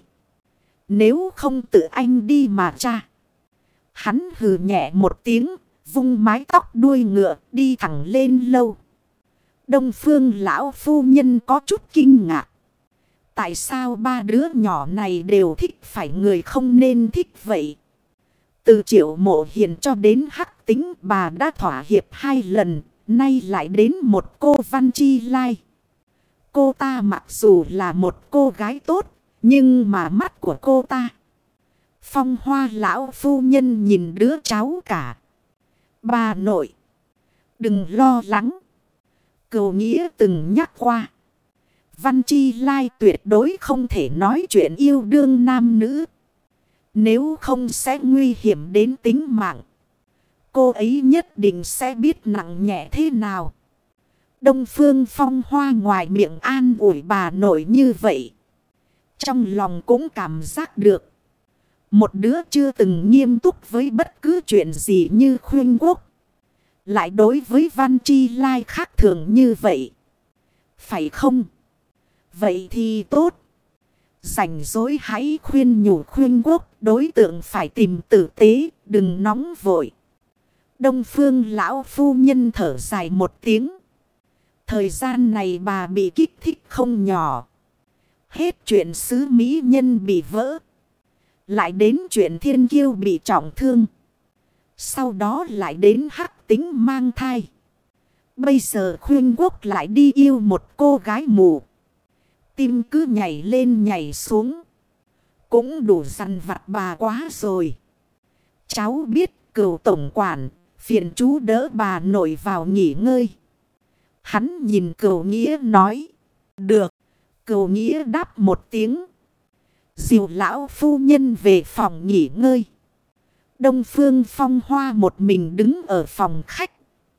Nếu không tự anh đi mà tra. Hắn hừ nhẹ một tiếng, vung mái tóc đuôi ngựa đi thẳng lên lâu. Đông Phương lão phu nhân có chút kinh ngạc. Tại sao ba đứa nhỏ này đều thích phải người không nên thích vậy? Từ Triệu Mộ Hiền cho đến Hắc Tính, bà đã thỏa hiệp hai lần, nay lại đến một cô Văn Chi Lai. Cô ta mặc dù là một cô gái tốt, nhưng mà mắt của cô ta. Phong Hoa lão phu nhân nhìn đứa cháu cả. Bà nội, đừng lo lắng. Cửu Nghĩa từng nhắc qua. Văn Chi Lai tuyệt đối không thể nói chuyện yêu đương nam nữ. Nếu không sẽ nguy hiểm đến tính mạng. Cô ấy nhất định sẽ biết nặng nhẹ thế nào. Đông Phương Phong Hoa ngoài miệng an ủi bà nội như vậy. Trong lòng cũng cảm giác được. Một đứa chưa từng nghiêm túc với bất cứ chuyện gì như Khuyên Quốc. Lại đối với Văn Chi Lai khác thường như vậy. Phải không? Vậy thì tốt. Rảnh rỗi hãy khuyên nhủ Khuyên Quốc. Đối tượng phải tìm tử tế, đừng nóng vội. Đông Phương lão phu nhân thở dài một tiếng. Thời gian này bà bị kích thích không nhỏ. Hết chuyện sứ mỹ nhân bị vỡ. Lại đến chuyện thiên kiêu bị trọng thương. Sau đó lại đến Hắc Tính mang thai. Bây giờ Khuyên Quốc lại đi yêu một cô gái mù. Tim cứ nhảy lên nhảy xuống. Cũng đủ dằn vặt bà quá rồi. Cháu biết Cửu tổng quản, phiền chú đỡ bà nội vào nghỉ ngơi. Hắn nhìn Cửu Nghĩa nói. Được. Cửu Nghĩa đáp một tiếng. Dìu lão phu nhân về phòng nghỉ ngơi. Đông Phương Phong Hoa một mình đứng ở phòng khách.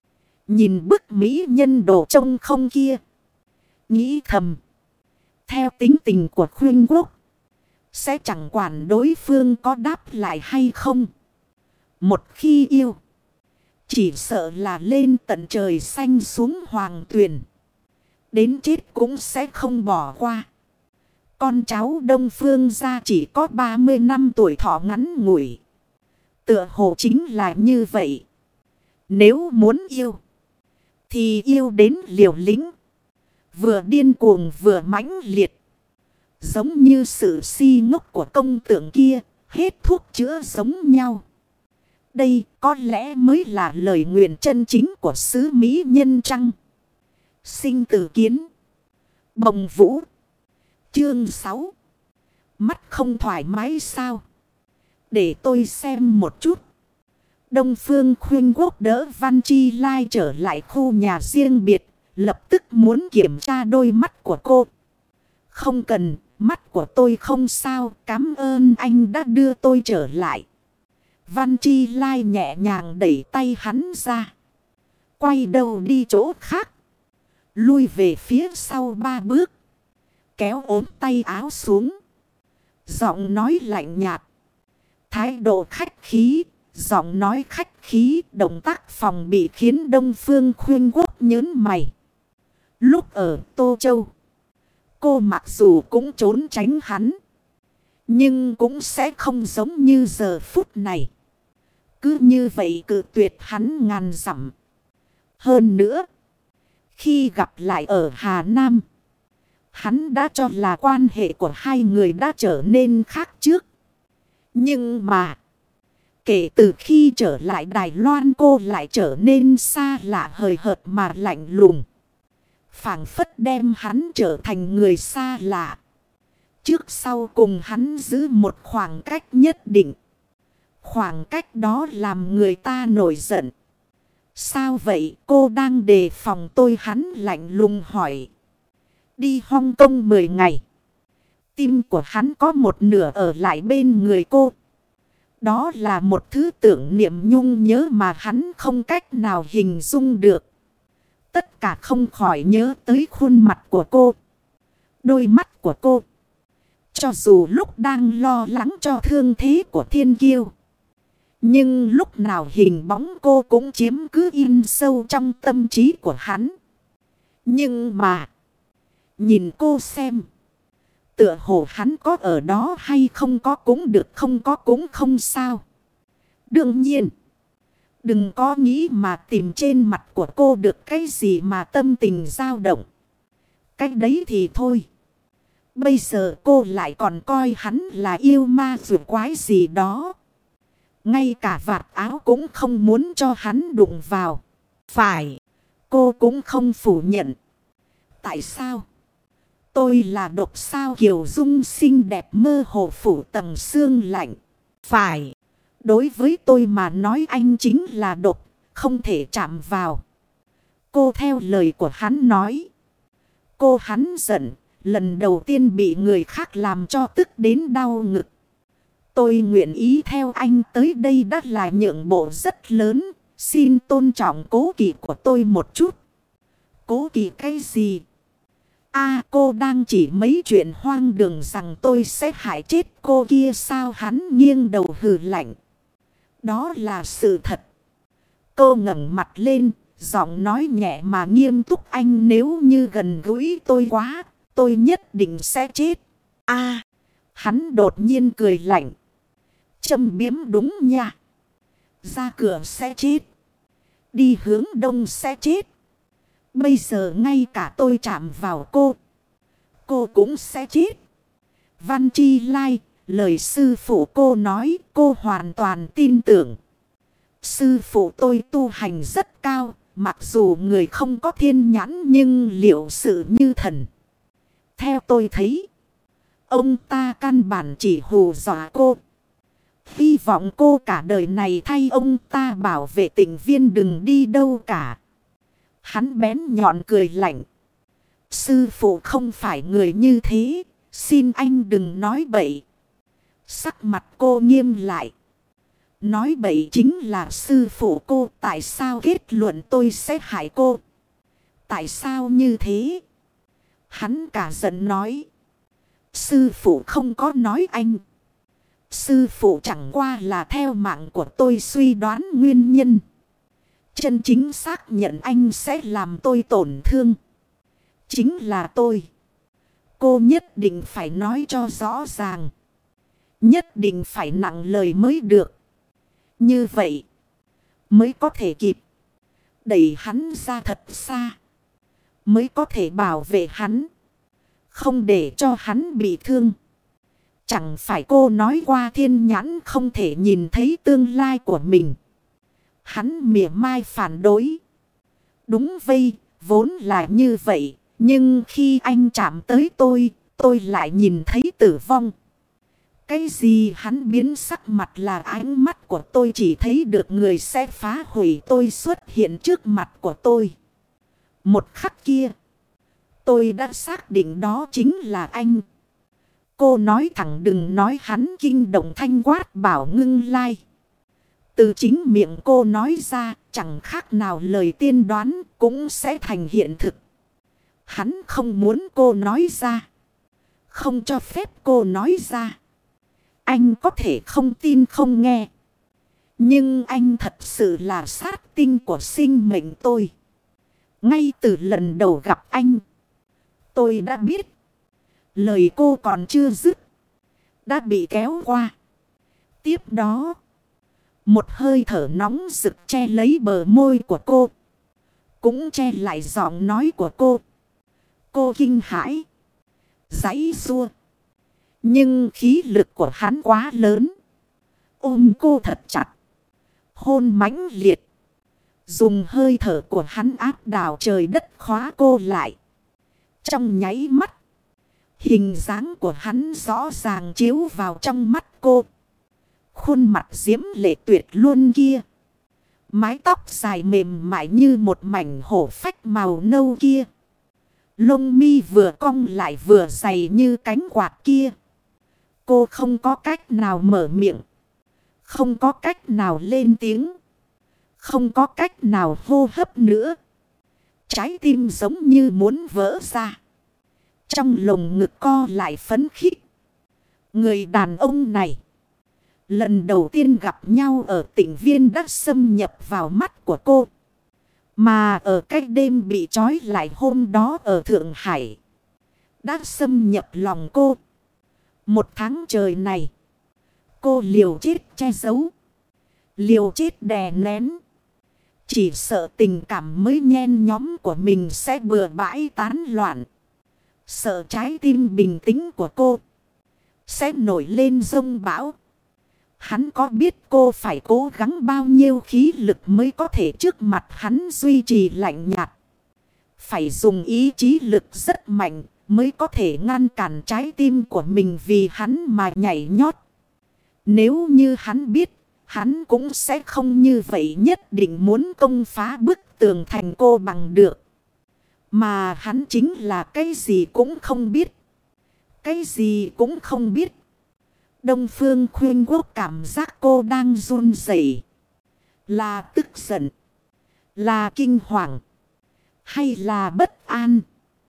Nhìn bức mỹ nhân đồ trông không kia. Nghĩ thầm. Theo tính tình của Khuyên Quốc. Sẽ chẳng quản đối phương có đáp lại hay không. Một khi yêu. Chỉ sợ là lên tận trời xanh xuống hoàng tuyền. Đến chết cũng sẽ không bỏ qua. Con cháu Đông Phương gia chỉ có ba mươi năm tuổi thọ ngắn ngủi. Tựa hồ chính là như vậy. Nếu muốn yêu. Thì yêu đến liều lĩnh. Vừa điên cuồng vừa mãnh liệt. Giống như sự si ngốc của công tượng kia. Hết thuốc chữa giống nhau. Đây có lẽ mới là lời nguyện chân chính của sứ mỹ nhân trăng. Sinh tử kiến. Bồng vũ. Chương sáu. Mắt không thoải mái sao? Để tôi xem một chút. Đông Phương Khuyên Quốc đỡ Văn Chi Lai trở lại khu nhà riêng biệt. Lập tức muốn kiểm tra đôi mắt của cô. Không cần, mắt của tôi không sao. Cảm ơn anh đã đưa tôi trở lại. Văn Chi Lai nhẹ nhàng đẩy tay hắn ra. Quay đầu đi chỗ khác. Lui về phía sau ba bước. Kéo ốm tay áo xuống. Giọng nói lạnh nhạt. Thái độ khách khí. Giọng nói khách khí, động tác phòng bị khiến Đông Phương Khuyên Quốc nhớn mày. Lúc ở Tô Châu, cô mặc dù cũng trốn tránh hắn, nhưng cũng sẽ không giống như giờ phút này. Cứ như vậy cự tuyệt hắn ngàn dặm. Hơn nữa, khi gặp lại ở Hà Nam, hắn đã cho là quan hệ của hai người đã trở nên khác trước. Nhưng mà, kể từ khi trở lại Đài Loan cô lại trở nên xa lạ hời hợt mà lạnh lùng. Phảng phất đem hắn trở thành người xa lạ. Trước sau cùng hắn giữ một khoảng cách nhất định. Khoảng cách đó làm người ta nổi giận. Sao vậy, cô đang đề phòng tôi? Hắn lạnh lùng hỏi. Đi Hong Kong mười ngày. Tim của hắn có một nửa ở lại bên người cô. Đó là một thứ tưởng niệm nhung nhớ mà hắn không cách nào hình dung được. Tất cả không khỏi nhớ tới khuôn mặt của cô, đôi mắt của cô. Cho dù lúc đang lo lắng cho thương thế của thiên kiêu, nhưng lúc nào hình bóng cô cũng chiếm cứ in sâu trong tâm trí của hắn. Nhưng mà, nhìn cô xem, tựa hồ hắn có ở đó hay không có cũng được, không có cũng không sao. Đương nhiên, đừng có nghĩ mà tìm trên mặt của cô được cái gì mà tâm tình dao động. Cái đấy thì thôi. Bây giờ cô lại còn coi hắn là yêu ma rùa quái gì đó. Ngay cả vạt áo cũng không muốn cho hắn đụng vào. Phải, cô cũng không phủ nhận. Tại sao? Tôi là độc sao? Kiều Dung xinh đẹp mơ hồ phủ tầng xương lạnh. Phải, đối với tôi mà nói anh chính là độc, không thể chạm vào. Cô theo lời của hắn nói. Cô hắn giận, lần đầu tiên bị người khác làm cho tức đến đau ngực. Tôi nguyện ý theo anh tới đây đã là nhượng bộ rất lớn. Xin tôn trọng cố kỵ của tôi một chút. Cố kỵ cái gì? À, cô đang chỉ mấy chuyện hoang đường rằng tôi sẽ hại chết cô kia sao? Hắn nghiêng đầu hừ lạnh. Đó là sự thật. Cô ngẩng mặt lên, giọng nói nhẹ mà nghiêm túc. Anh nếu như gần gũi tôi quá, tôi nhất định sẽ chết. À, hắn đột nhiên cười lạnh. Châm biếm đúng nha. Ra cửa sẽ chết. Đi hướng đông sẽ chết. Bây giờ ngay cả tôi chạm vào cô, cô cũng sẽ chết. Văn Chi Lai, lời sư phụ cô nói cô hoàn toàn tin tưởng. Sư phụ tôi tu hành rất cao, mặc dù người không có thiên nhãn nhưng liệu sự như thần. Theo tôi thấy, ông ta căn bản chỉ hù dọa cô. Hy vọng cô cả đời này thay ông ta bảo vệ Tịnh Viên đừng đi đâu cả. Hắn bén nhọn cười lạnh. Sư phụ không phải người như thế, xin anh đừng nói bậy. Sắc mặt cô nghiêm lại. Nói bậy chính là sư phụ cô. Tại sao kết luận tôi sẽ hại cô? Tại sao như thế? Hắn cả giận nói. Sư phụ không có nói anh. Sư phụ chẳng qua là theo mạng của tôi suy đoán nguyên nhân. Chân chính xác nhận anh sẽ làm tôi tổn thương. Chính là tôi. Cô nhất định phải nói cho rõ ràng. Nhất định phải nặng lời mới được. Như vậy mới có thể kịp đẩy hắn ra thật xa. Mới có thể bảo vệ hắn. Không để cho hắn bị thương. Chẳng phải cô nói qua thiên nhãn không thể nhìn thấy tương lai của mình. Hắn mỉa mai phản đối. Đúng vây, vốn là như vậy. Nhưng khi anh chạm tới tôi, tôi lại nhìn thấy tử vong. Cái gì? Hắn biến sắc mặt là ánh mắt của tôi chỉ thấy được người sẽ phá hủy tôi xuất hiện trước mặt của tôi. Một khắc kia, tôi đã xác định đó chính là anh. Cô nói thẳng đừng nói hắn kinh động thanh quát bảo Ngưng Lai. Từ chính miệng cô nói ra chẳng khác nào lời tiên đoán cũng sẽ thành hiện thực. Hắn không muốn cô nói ra. Không cho phép cô nói ra. Anh có thể không tin không nghe. Nhưng anh thật sự là sát tinh của sinh mệnh tôi. Ngay từ lần đầu gặp anh, tôi đã biết. Lời cô còn chưa dứt, đã bị kéo qua. Tiếp đó, một hơi thở nóng rực che lấy bờ môi của cô. Cũng che lại giọng nói của cô. Cô kinh hãi, giãy giụa. Nhưng khí lực của hắn quá lớn. Ôm cô thật chặt, hôn mãnh liệt. Dùng hơi thở của hắn áp đảo trời đất khóa cô lại. Trong nháy mắt, hình dáng của hắn rõ ràng chiếu vào trong mắt cô. Khuôn mặt diễm lệ tuyệt luôn kia. Mái tóc dài mềm mại như một mảnh hổ phách màu nâu kia. Lông mi vừa cong lại vừa dày như cánh quạt kia. Cô không có cách nào mở miệng. Không có cách nào lên tiếng. Không có cách nào hô hấp nữa. Trái tim giống như muốn vỡ ra. Trong lồng ngực co lại phấn khích. Người đàn ông này, lần đầu tiên gặp nhau ở tỉnh Viên đã xâm nhập vào mắt của cô. Mà ở cái đêm bị trói lại hôm đó ở Thượng Hải, đã xâm nhập lòng cô. Một tháng trời này, cô liều chết che giấu, liều chết đè nén. Chỉ sợ tình cảm mới nhen nhóm của mình sẽ bừa bãi tán loạn. Sợ trái tim bình tĩnh của cô sẽ nổi lên giông bão. Hắn có biết cô phải cố gắng bao nhiêu khí lực mới có thể trước mặt hắn duy trì lạnh nhạt. Phải dùng ý chí lực rất mạnh mới có thể ngăn cản trái tim của mình vì hắn mà nhảy nhót. Nếu như hắn biết, hắn cũng sẽ không như vậy, nhất định muốn công phá bức tường thành cô bằng được. Mà hắn chính là cái gì cũng không biết. Cái gì cũng không biết. Đông Phương Khuyên Quốc cảm giác cô đang run rẩy. Là tức giận, là kinh hoàng, hay là bất an,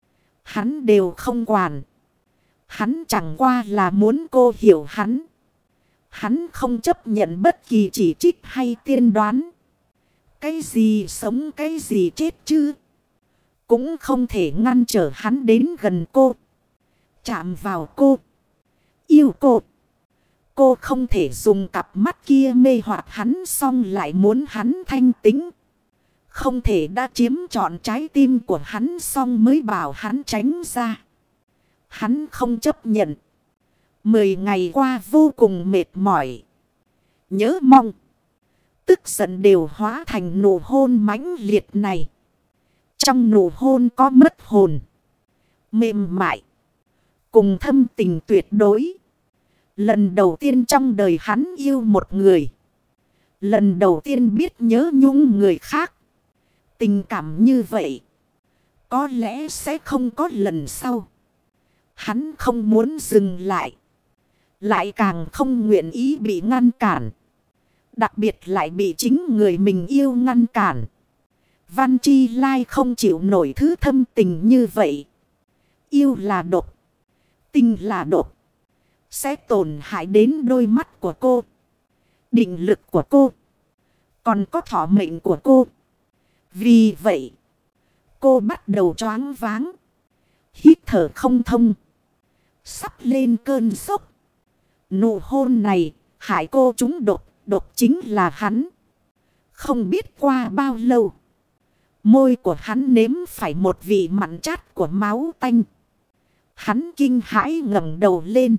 hắn đều không quản. Hắn chẳng qua là muốn cô hiểu hắn. Hắn không chấp nhận bất kỳ chỉ trích hay tiên đoán. Cái gì sống cái gì chết chứ, cũng không thể ngăn trở hắn đến gần cô, chạm vào cô, yêu cô. Cô không thể dùng cặp mắt kia mê hoặc hắn xong lại muốn hắn thanh tĩnh. Không thể đã chiếm trọn trái tim của hắn xong mới bảo hắn tránh ra. Hắn không chấp nhận. Mười ngày qua vô cùng mệt mỏi. Nhớ mong, tức giận đều hóa thành nụ hôn mãnh liệt này. Trong nụ hôn có mất hồn, mềm mại, cùng thâm tình tuyệt đối. Lần đầu tiên trong đời hắn yêu một người. Lần đầu tiên biết nhớ nhung người khác. Tình cảm như vậy có lẽ sẽ không có lần sau. Hắn không muốn dừng lại. Lại càng không nguyện ý bị ngăn cản. Đặc biệt lại bị chính người mình yêu ngăn cản. Văn Chi Lai không chịu nổi thứ thâm tình như vậy. Yêu là độc, tình là độc, sẽ tổn hại đến đôi mắt của cô, định lực của cô, còn có thọ mệnh của cô. Vì vậy, cô bắt đầu choáng váng, hít thở không thông, sắp lên cơn sốc. Nụ hôn này hại cô trúng độc, độc chính là hắn. Không biết qua bao lâu, môi của hắn nếm phải một vị mặn chát của máu tanh. Hắn kinh hãi ngẩng đầu lên.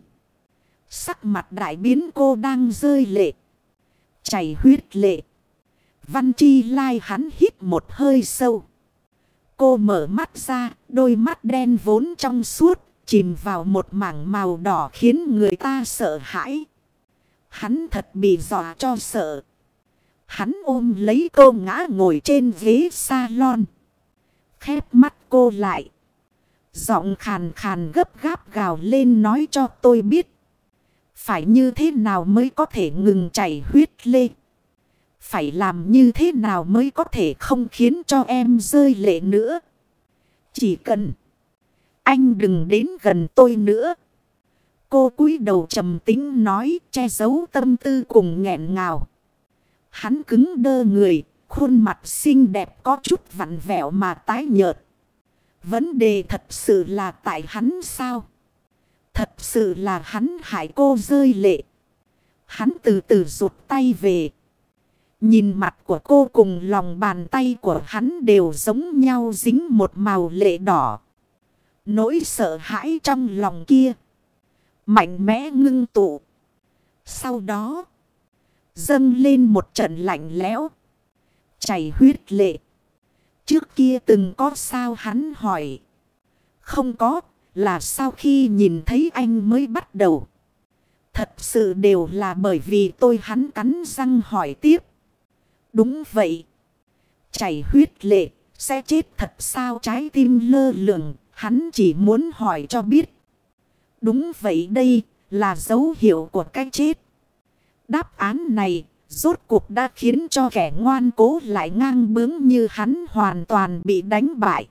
Sắc mặt đại biến, cô đang rơi lệ, chảy huyết lệ. Văn Chi Lai hắn hít một hơi sâu. Cô mở mắt ra, đôi mắt đen vốn trong suốt, chìm vào một mảng màu đỏ khiến người ta sợ hãi. Hắn thật bị dọa cho sợ. Hắn ôm lấy cô ngã ngồi trên ghế salon. Khép mắt cô lại. Giọng khàn khàn gấp gáp gào lên, nói cho tôi biết. Phải như thế nào mới có thể ngừng chảy huyết lê? Phải làm như thế nào mới có thể không khiến cho em rơi lệ nữa? Chỉ cần anh đừng đến gần tôi nữa. Cô cúi đầu trầm tĩnh nói, che giấu tâm tư cùng nghẹn ngào. Hắn cứng đơ người, khuôn mặt xinh đẹp có chút vặn vẹo mà tái nhợt. Vấn đề thật sự là tại hắn sao? Thật sự là hắn hại cô rơi lệ. Hắn từ từ rụt tay về. Nhìn mặt của cô cùng lòng bàn tay của hắn đều giống nhau dính một màu lệ đỏ. Nỗi sợ hãi trong lòng kia mạnh mẽ ngưng tụ. Sau đó dâng lên một trận lạnh lẽo, chảy huyết lệ. Trước kia từng có sao hắn hỏi. Không có, là sau khi nhìn thấy anh mới bắt đầu. Thật sự đều là bởi vì tôi, hắn cắn răng hỏi tiếp. Đúng vậy. Chảy huyết lệ, sẽ chết thật sao? Trái tim lơ lửng, hắn chỉ muốn hỏi cho biết. Đúng vậy, đây là dấu hiệu của cái chết. Đáp án này rốt cuộc đã khiến cho kẻ ngoan cố lại ngang bướng như hắn hoàn toàn bị đánh bại.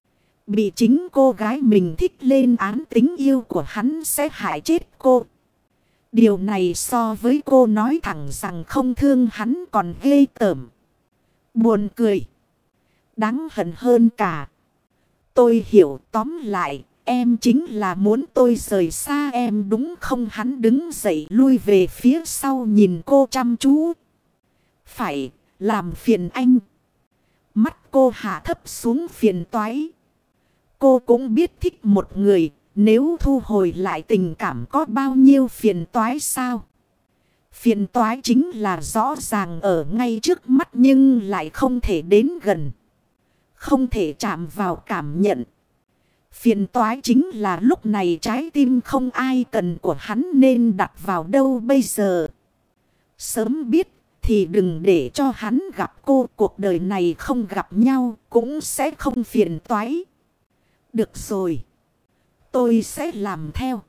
Bị chính cô gái mình thích lên án tình yêu của hắn sẽ hại chết cô. Điều này so với cô nói thẳng rằng không thương hắn còn ghê tởm. Buồn cười. Đáng hận hơn cả. Tôi hiểu, tóm lại, em chính là muốn tôi rời xa em đúng không? Hắn đứng dậy lui về phía sau nhìn cô chăm chú. Phải, làm phiền anh. Mắt cô hạ thấp xuống phiền toái. Cô cũng biết thích một người, nếu thu hồi lại tình cảm có bao nhiêu phiền toái sao? Phiền toái chính là rõ ràng ở ngay trước mắt nhưng lại không thể đến gần. Không thể chạm vào cảm nhận. Phiền toái chính là lúc này trái tim không ai cần của hắn nên đặt vào đâu bây giờ. Sớm biết thì đừng để cho hắn gặp cô, cuộc đời này không gặp nhau cũng sẽ không phiền toái. Được rồi. Tôi sẽ làm theo.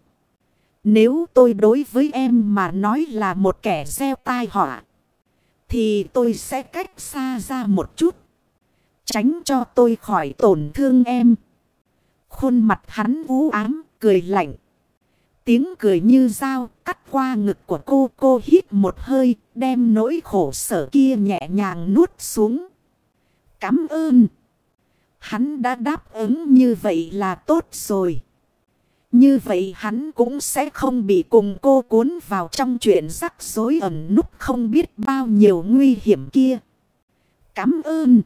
Nếu tôi đối với em mà nói là một kẻ gieo tai họa, thì tôi sẽ cách xa ra một chút. Tránh cho tôi khỏi tổn thương em. Khuôn mặt hắn u ám, cười lạnh. Tiếng cười như dao cắt qua ngực của cô. Cô hít một hơi, đem nỗi khổ sở kia nhẹ nhàng nuốt xuống. Cảm ơn. Hắn đã đáp ứng như vậy là tốt rồi. Như vậy hắn cũng sẽ không bị cùng cô cuốn vào trong chuyện rắc rối ẩn núp không biết bao nhiêu nguy hiểm kia. Cảm ơn.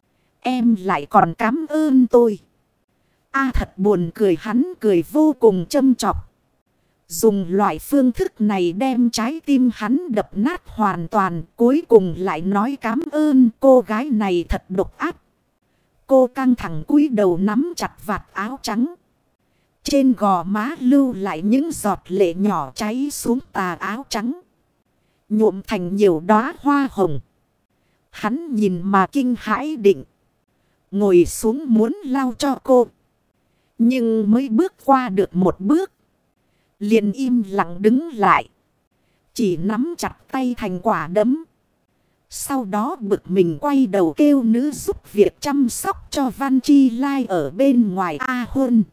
Em lại còn cảm ơn tôi. A à, thật buồn cười, hắn cười vô cùng châm chọc. Dùng loại phương thức này đem trái tim hắn đập nát hoàn toàn. Cuối cùng lại nói cảm ơn. Cô gái này thật độc ác. Cô căng thẳng cúi đầu nắm chặt vạt áo trắng. Trên gò má lưu lại những giọt lệ nhỏ cháy xuống tà áo trắng, nhuộm thành nhiều đóa hoa hồng. Hắn nhìn mà kinh hãi định ngồi xuống muốn lau cho cô. Nhưng mới bước qua được một bước, liền im lặng đứng lại. Chỉ nắm chặt tay thành quả đấm. Sau đó bực mình quay đầu kêu nữ giúp việc chăm sóc cho Văn Chi Lai ở bên ngoài. A Huân.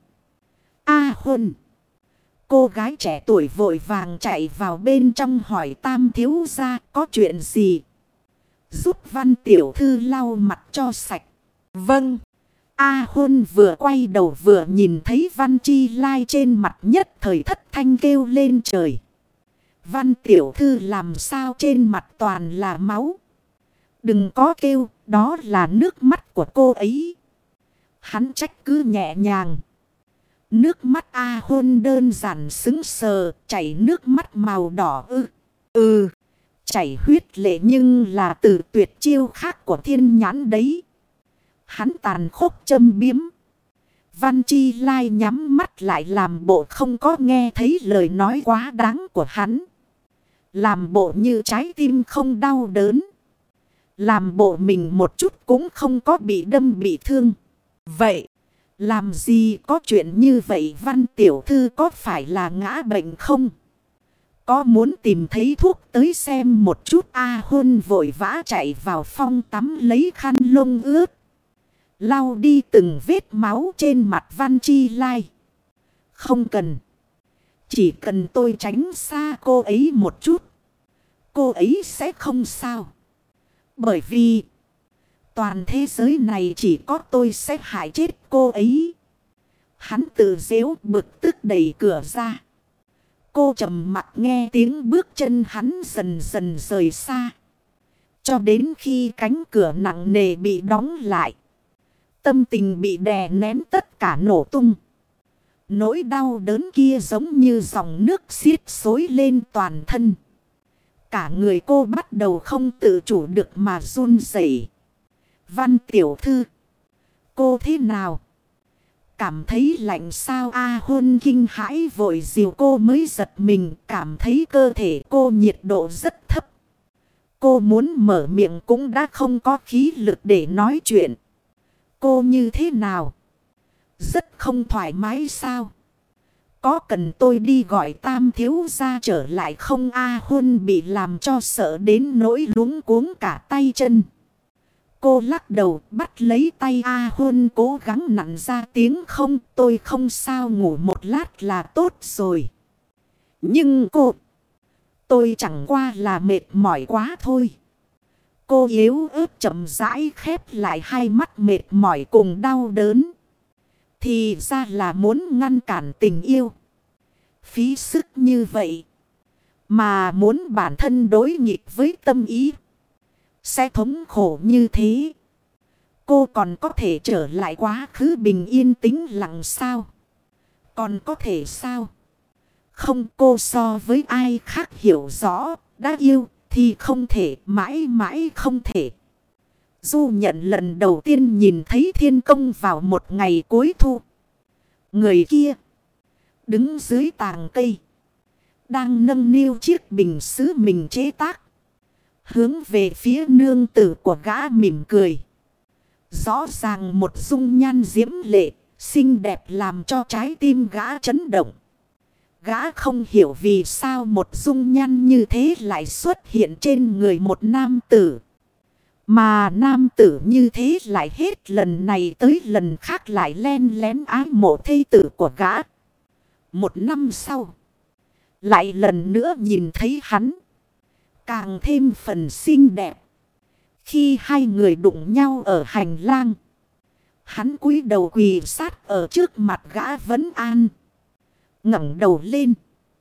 A Huân. Cô gái trẻ tuổi vội vàng chạy vào bên trong hỏi Tam thiếu gia có chuyện gì. Giúp Văn tiểu thư lau mặt cho sạch. Vâng. A Huân vừa quay đầu vừa nhìn thấy Văn Chi Lai trên mặt nhất thời thất thanh kêu lên trời. Văn tiểu thư làm sao trên mặt toàn là máu. Đừng có kêu, đó là nước mắt của cô ấy. Hắn trách cứ nhẹ nhàng. Nước mắt A Huân đơn giản sững sờ, chảy nước mắt màu đỏ ư. Ừ, chảy huyết lệ nhưng là từ tuyệt chiêu khác của thiên nhãn đấy. Hắn tàn khốc châm biếm. Văn Chi Lai nhắm mắt lại làm bộ không có nghe thấy lời nói quá đáng của hắn. Làm bộ như trái tim không đau đớn. Làm bộ mình một chút cũng không có bị đâm bị thương. Vậy, làm gì có chuyện như vậy? Văn tiểu thư có phải là ngã bệnh không? Có muốn tìm thấy thuốc tới xem một chút? A Huân vội vã chạy vào phòng tắm lấy khăn lông ướt, lau đi từng vết máu trên mặt Văn Chi Lai. Không cần. Chỉ cần tôi tránh xa cô ấy một chút, cô ấy sẽ không sao. Bởi vì toàn thế giới này chỉ có tôi sẽ hại chết cô ấy. Hắn tự giễu bực tức đẩy cửa ra. Cô trầm mặc nghe tiếng bước chân hắn dần dần rời xa. Cho đến khi cánh cửa nặng nề bị đóng lại. Tâm tình bị đè nén tất cả nổ tung. Nỗi đau đớn kia giống như dòng nước xiết xối lên toàn thân. Cả người cô bắt đầu không tự chủ được mà run rẩy. Văn tiểu thư. Cô thế nào? Cảm thấy lạnh sao? A Huân kinh hãi vội dìu cô mới giật mình. Cảm thấy cơ thể cô nhiệt độ rất thấp. Cô muốn mở miệng cũng đã không có khí lực để nói chuyện. Cô như thế nào? Rất không thoải mái sao? Có cần tôi đi gọi Tam thiếu gia trở lại không? A Huân bị làm cho sợ đến nỗi luống cuống cả tay chân. Cô lắc đầu bắt lấy tay A Huân cố gắng nặn ra tiếng không. Tôi không sao, ngủ một lát là tốt rồi. Nhưng cô... Tôi chẳng qua là mệt mỏi quá thôi. Cô yếu ớt chậm rãi khép lại hai mắt mệt mỏi cùng đau đớn. Thì ra là muốn ngăn cản tình yêu. Phí sức như vậy. Mà muốn bản thân đối nghịch với tâm ý. Sẽ thống khổ như thế. Cô còn có thể trở lại quá khứ bình yên tĩnh lặng sao? Còn có thể sao? Không, cô so với ai khác hiểu rõ, đã yêu thì không thể, mãi mãi không thể. Du Nhận lần đầu tiên nhìn thấy thiên công vào một ngày cuối thu. Người kia đứng dưới tàng cây, đang nâng niu chiếc bình sứ mình chế tác, hướng về phía nương tử của gã mỉm cười. Rõ ràng một dung nhan diễm lệ, xinh đẹp làm cho trái tim gã chấn động. Gã không hiểu vì sao một dung nhan như thế lại xuất hiện trên người một nam tử. Mà nam tử như thế lại hết lần này tới lần khác lại len lén ái mộ thê tử của gã. Một năm sau, lại lần nữa nhìn thấy hắn, càng thêm phần xinh đẹp. Khi hai người đụng nhau ở hành lang, hắn cúi đầu quỳ sát ở trước mặt gã vấn an. Ngẩng đầu lên,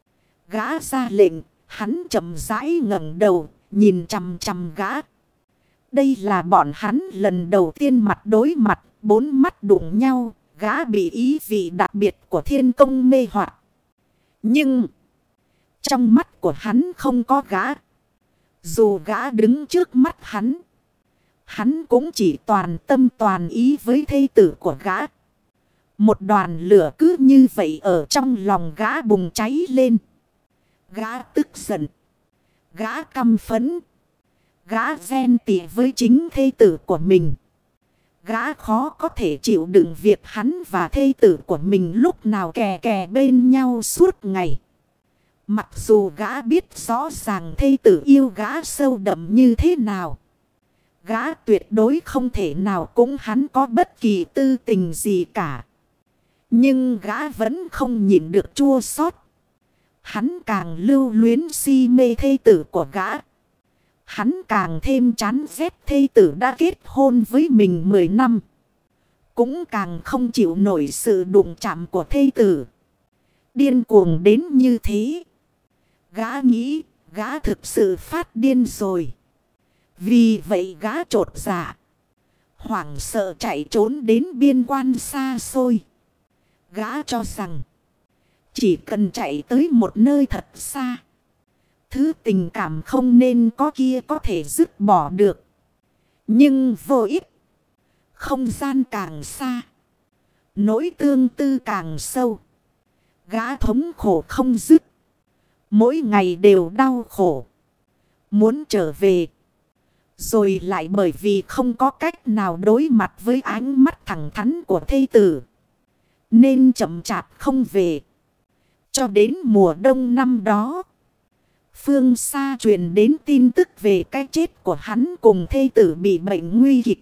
gã ra lệnh, hắn chậm rãi ngẩng đầu, nhìn chằm chằm gã. Đây là bọn hắn lần đầu tiên mặt đối mặt, bốn mắt đụng nhau, gã bị ý vị đặc biệt của thiên công mê hoặc. Nhưng trong mắt của hắn không có gã. Dù gã đứng trước mắt hắn, hắn cũng chỉ toàn tâm toàn ý với thê tử của gã. Một đoàn lửa cứ như vậy ở trong lòng gã bùng cháy lên. Gã tức giận, gã căm phẫn, gã ghen tị với chính thê tử của mình. Gã khó có thể chịu đựng việc hắn và thê tử của mình lúc nào kè kè bên nhau suốt ngày. Mặc dù gã biết rõ ràng thê tử yêu gã sâu đậm như thế nào. Gã tuyệt đối không thể nào cũng hắn có bất kỳ tư tình gì cả. Nhưng gã vẫn không nhịn được chua xót. Hắn càng lưu luyến si mê thê tử của gã. Hắn càng thêm chán ghét thê tử đã kết hôn với mình mười năm. Cũng càng không chịu nổi sự đụng chạm của thê tử. Điên cuồng đến như thế. Gã nghĩ gã thực sự phát điên rồi. Vì vậy gã chột dạ, hoảng sợ chạy trốn đến biên quan xa xôi. Gã cho rằng chỉ cần chạy tới một nơi thật xa, thứ tình cảm không nên có kia có thể dứt bỏ được. Nhưng vô ích. Không gian càng xa, nỗi tương tư càng sâu. Gã thống khổ không dứt. Mỗi ngày đều đau khổ. Muốn trở về. Rồi lại bởi vì không có cách nào đối mặt với ánh mắt thẳng thắn của thê tử, nên chậm chạp không về. Cho đến mùa đông năm đó, phương xa truyền đến tin tức về cái chết của hắn cùng thê tử bị bệnh nguy kịch.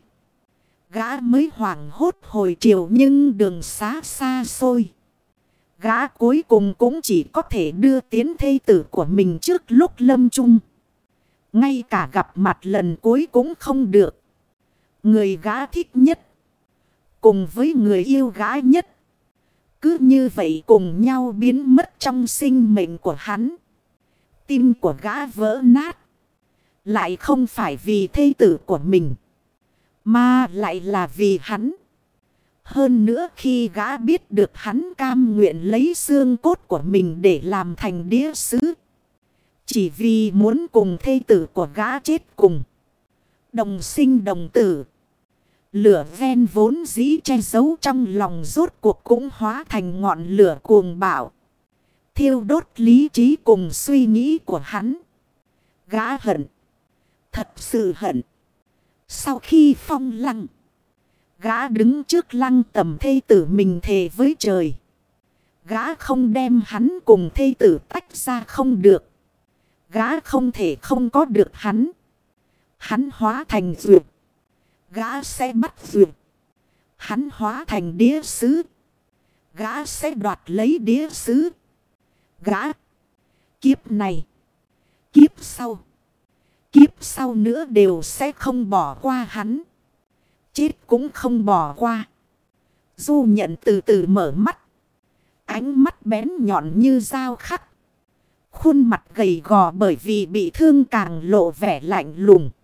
Gã mới hoảng hốt hồi chiều nhưng đường xá xa xôi. Gã cuối cùng cũng chỉ có thể đưa tiến thê tử của mình trước lúc lâm chung. Ngay cả gặp mặt lần cuối cũng không được. Người gã thích nhất, cùng với người yêu gã nhất, cứ như vậy cùng nhau biến mất trong sinh mệnh của hắn. Tim của gã vỡ nát. Lại không phải vì thê tử của mình, mà lại là vì hắn. Hơn nữa khi gã biết được hắn cam nguyện lấy xương cốt của mình để làm thành đĩa sứ, chỉ vì muốn cùng thê tử của gã chết cùng. Đồng sinh đồng tử. Lửa ven vốn dĩ che giấu trong lòng rốt cuộc cũng hóa thành ngọn lửa cuồng bạo, thiêu đốt lý trí cùng suy nghĩ của hắn. Gã hận. Thật sự hận. Sau khi phong lăng, gã đứng trước lăng tầm thê tử mình thề với trời. Gã không đem hắn cùng thê tử tách ra không được. Gã không thể không có được hắn. Hắn hóa thành duyệt, gã sẽ bắt duyệt. Hắn hóa thành đĩa sứ, gã sẽ đoạt lấy đĩa sứ. Gã, kiếp này, kiếp sau, kiếp sau nữa đều sẽ không bỏ qua hắn. Chết cũng không bỏ qua. Du Nhận từ từ mở mắt. Ánh mắt bén nhọn như dao khắc. Khuôn mặt gầy gò bởi vì bị thương càng lộ vẻ lạnh lùng.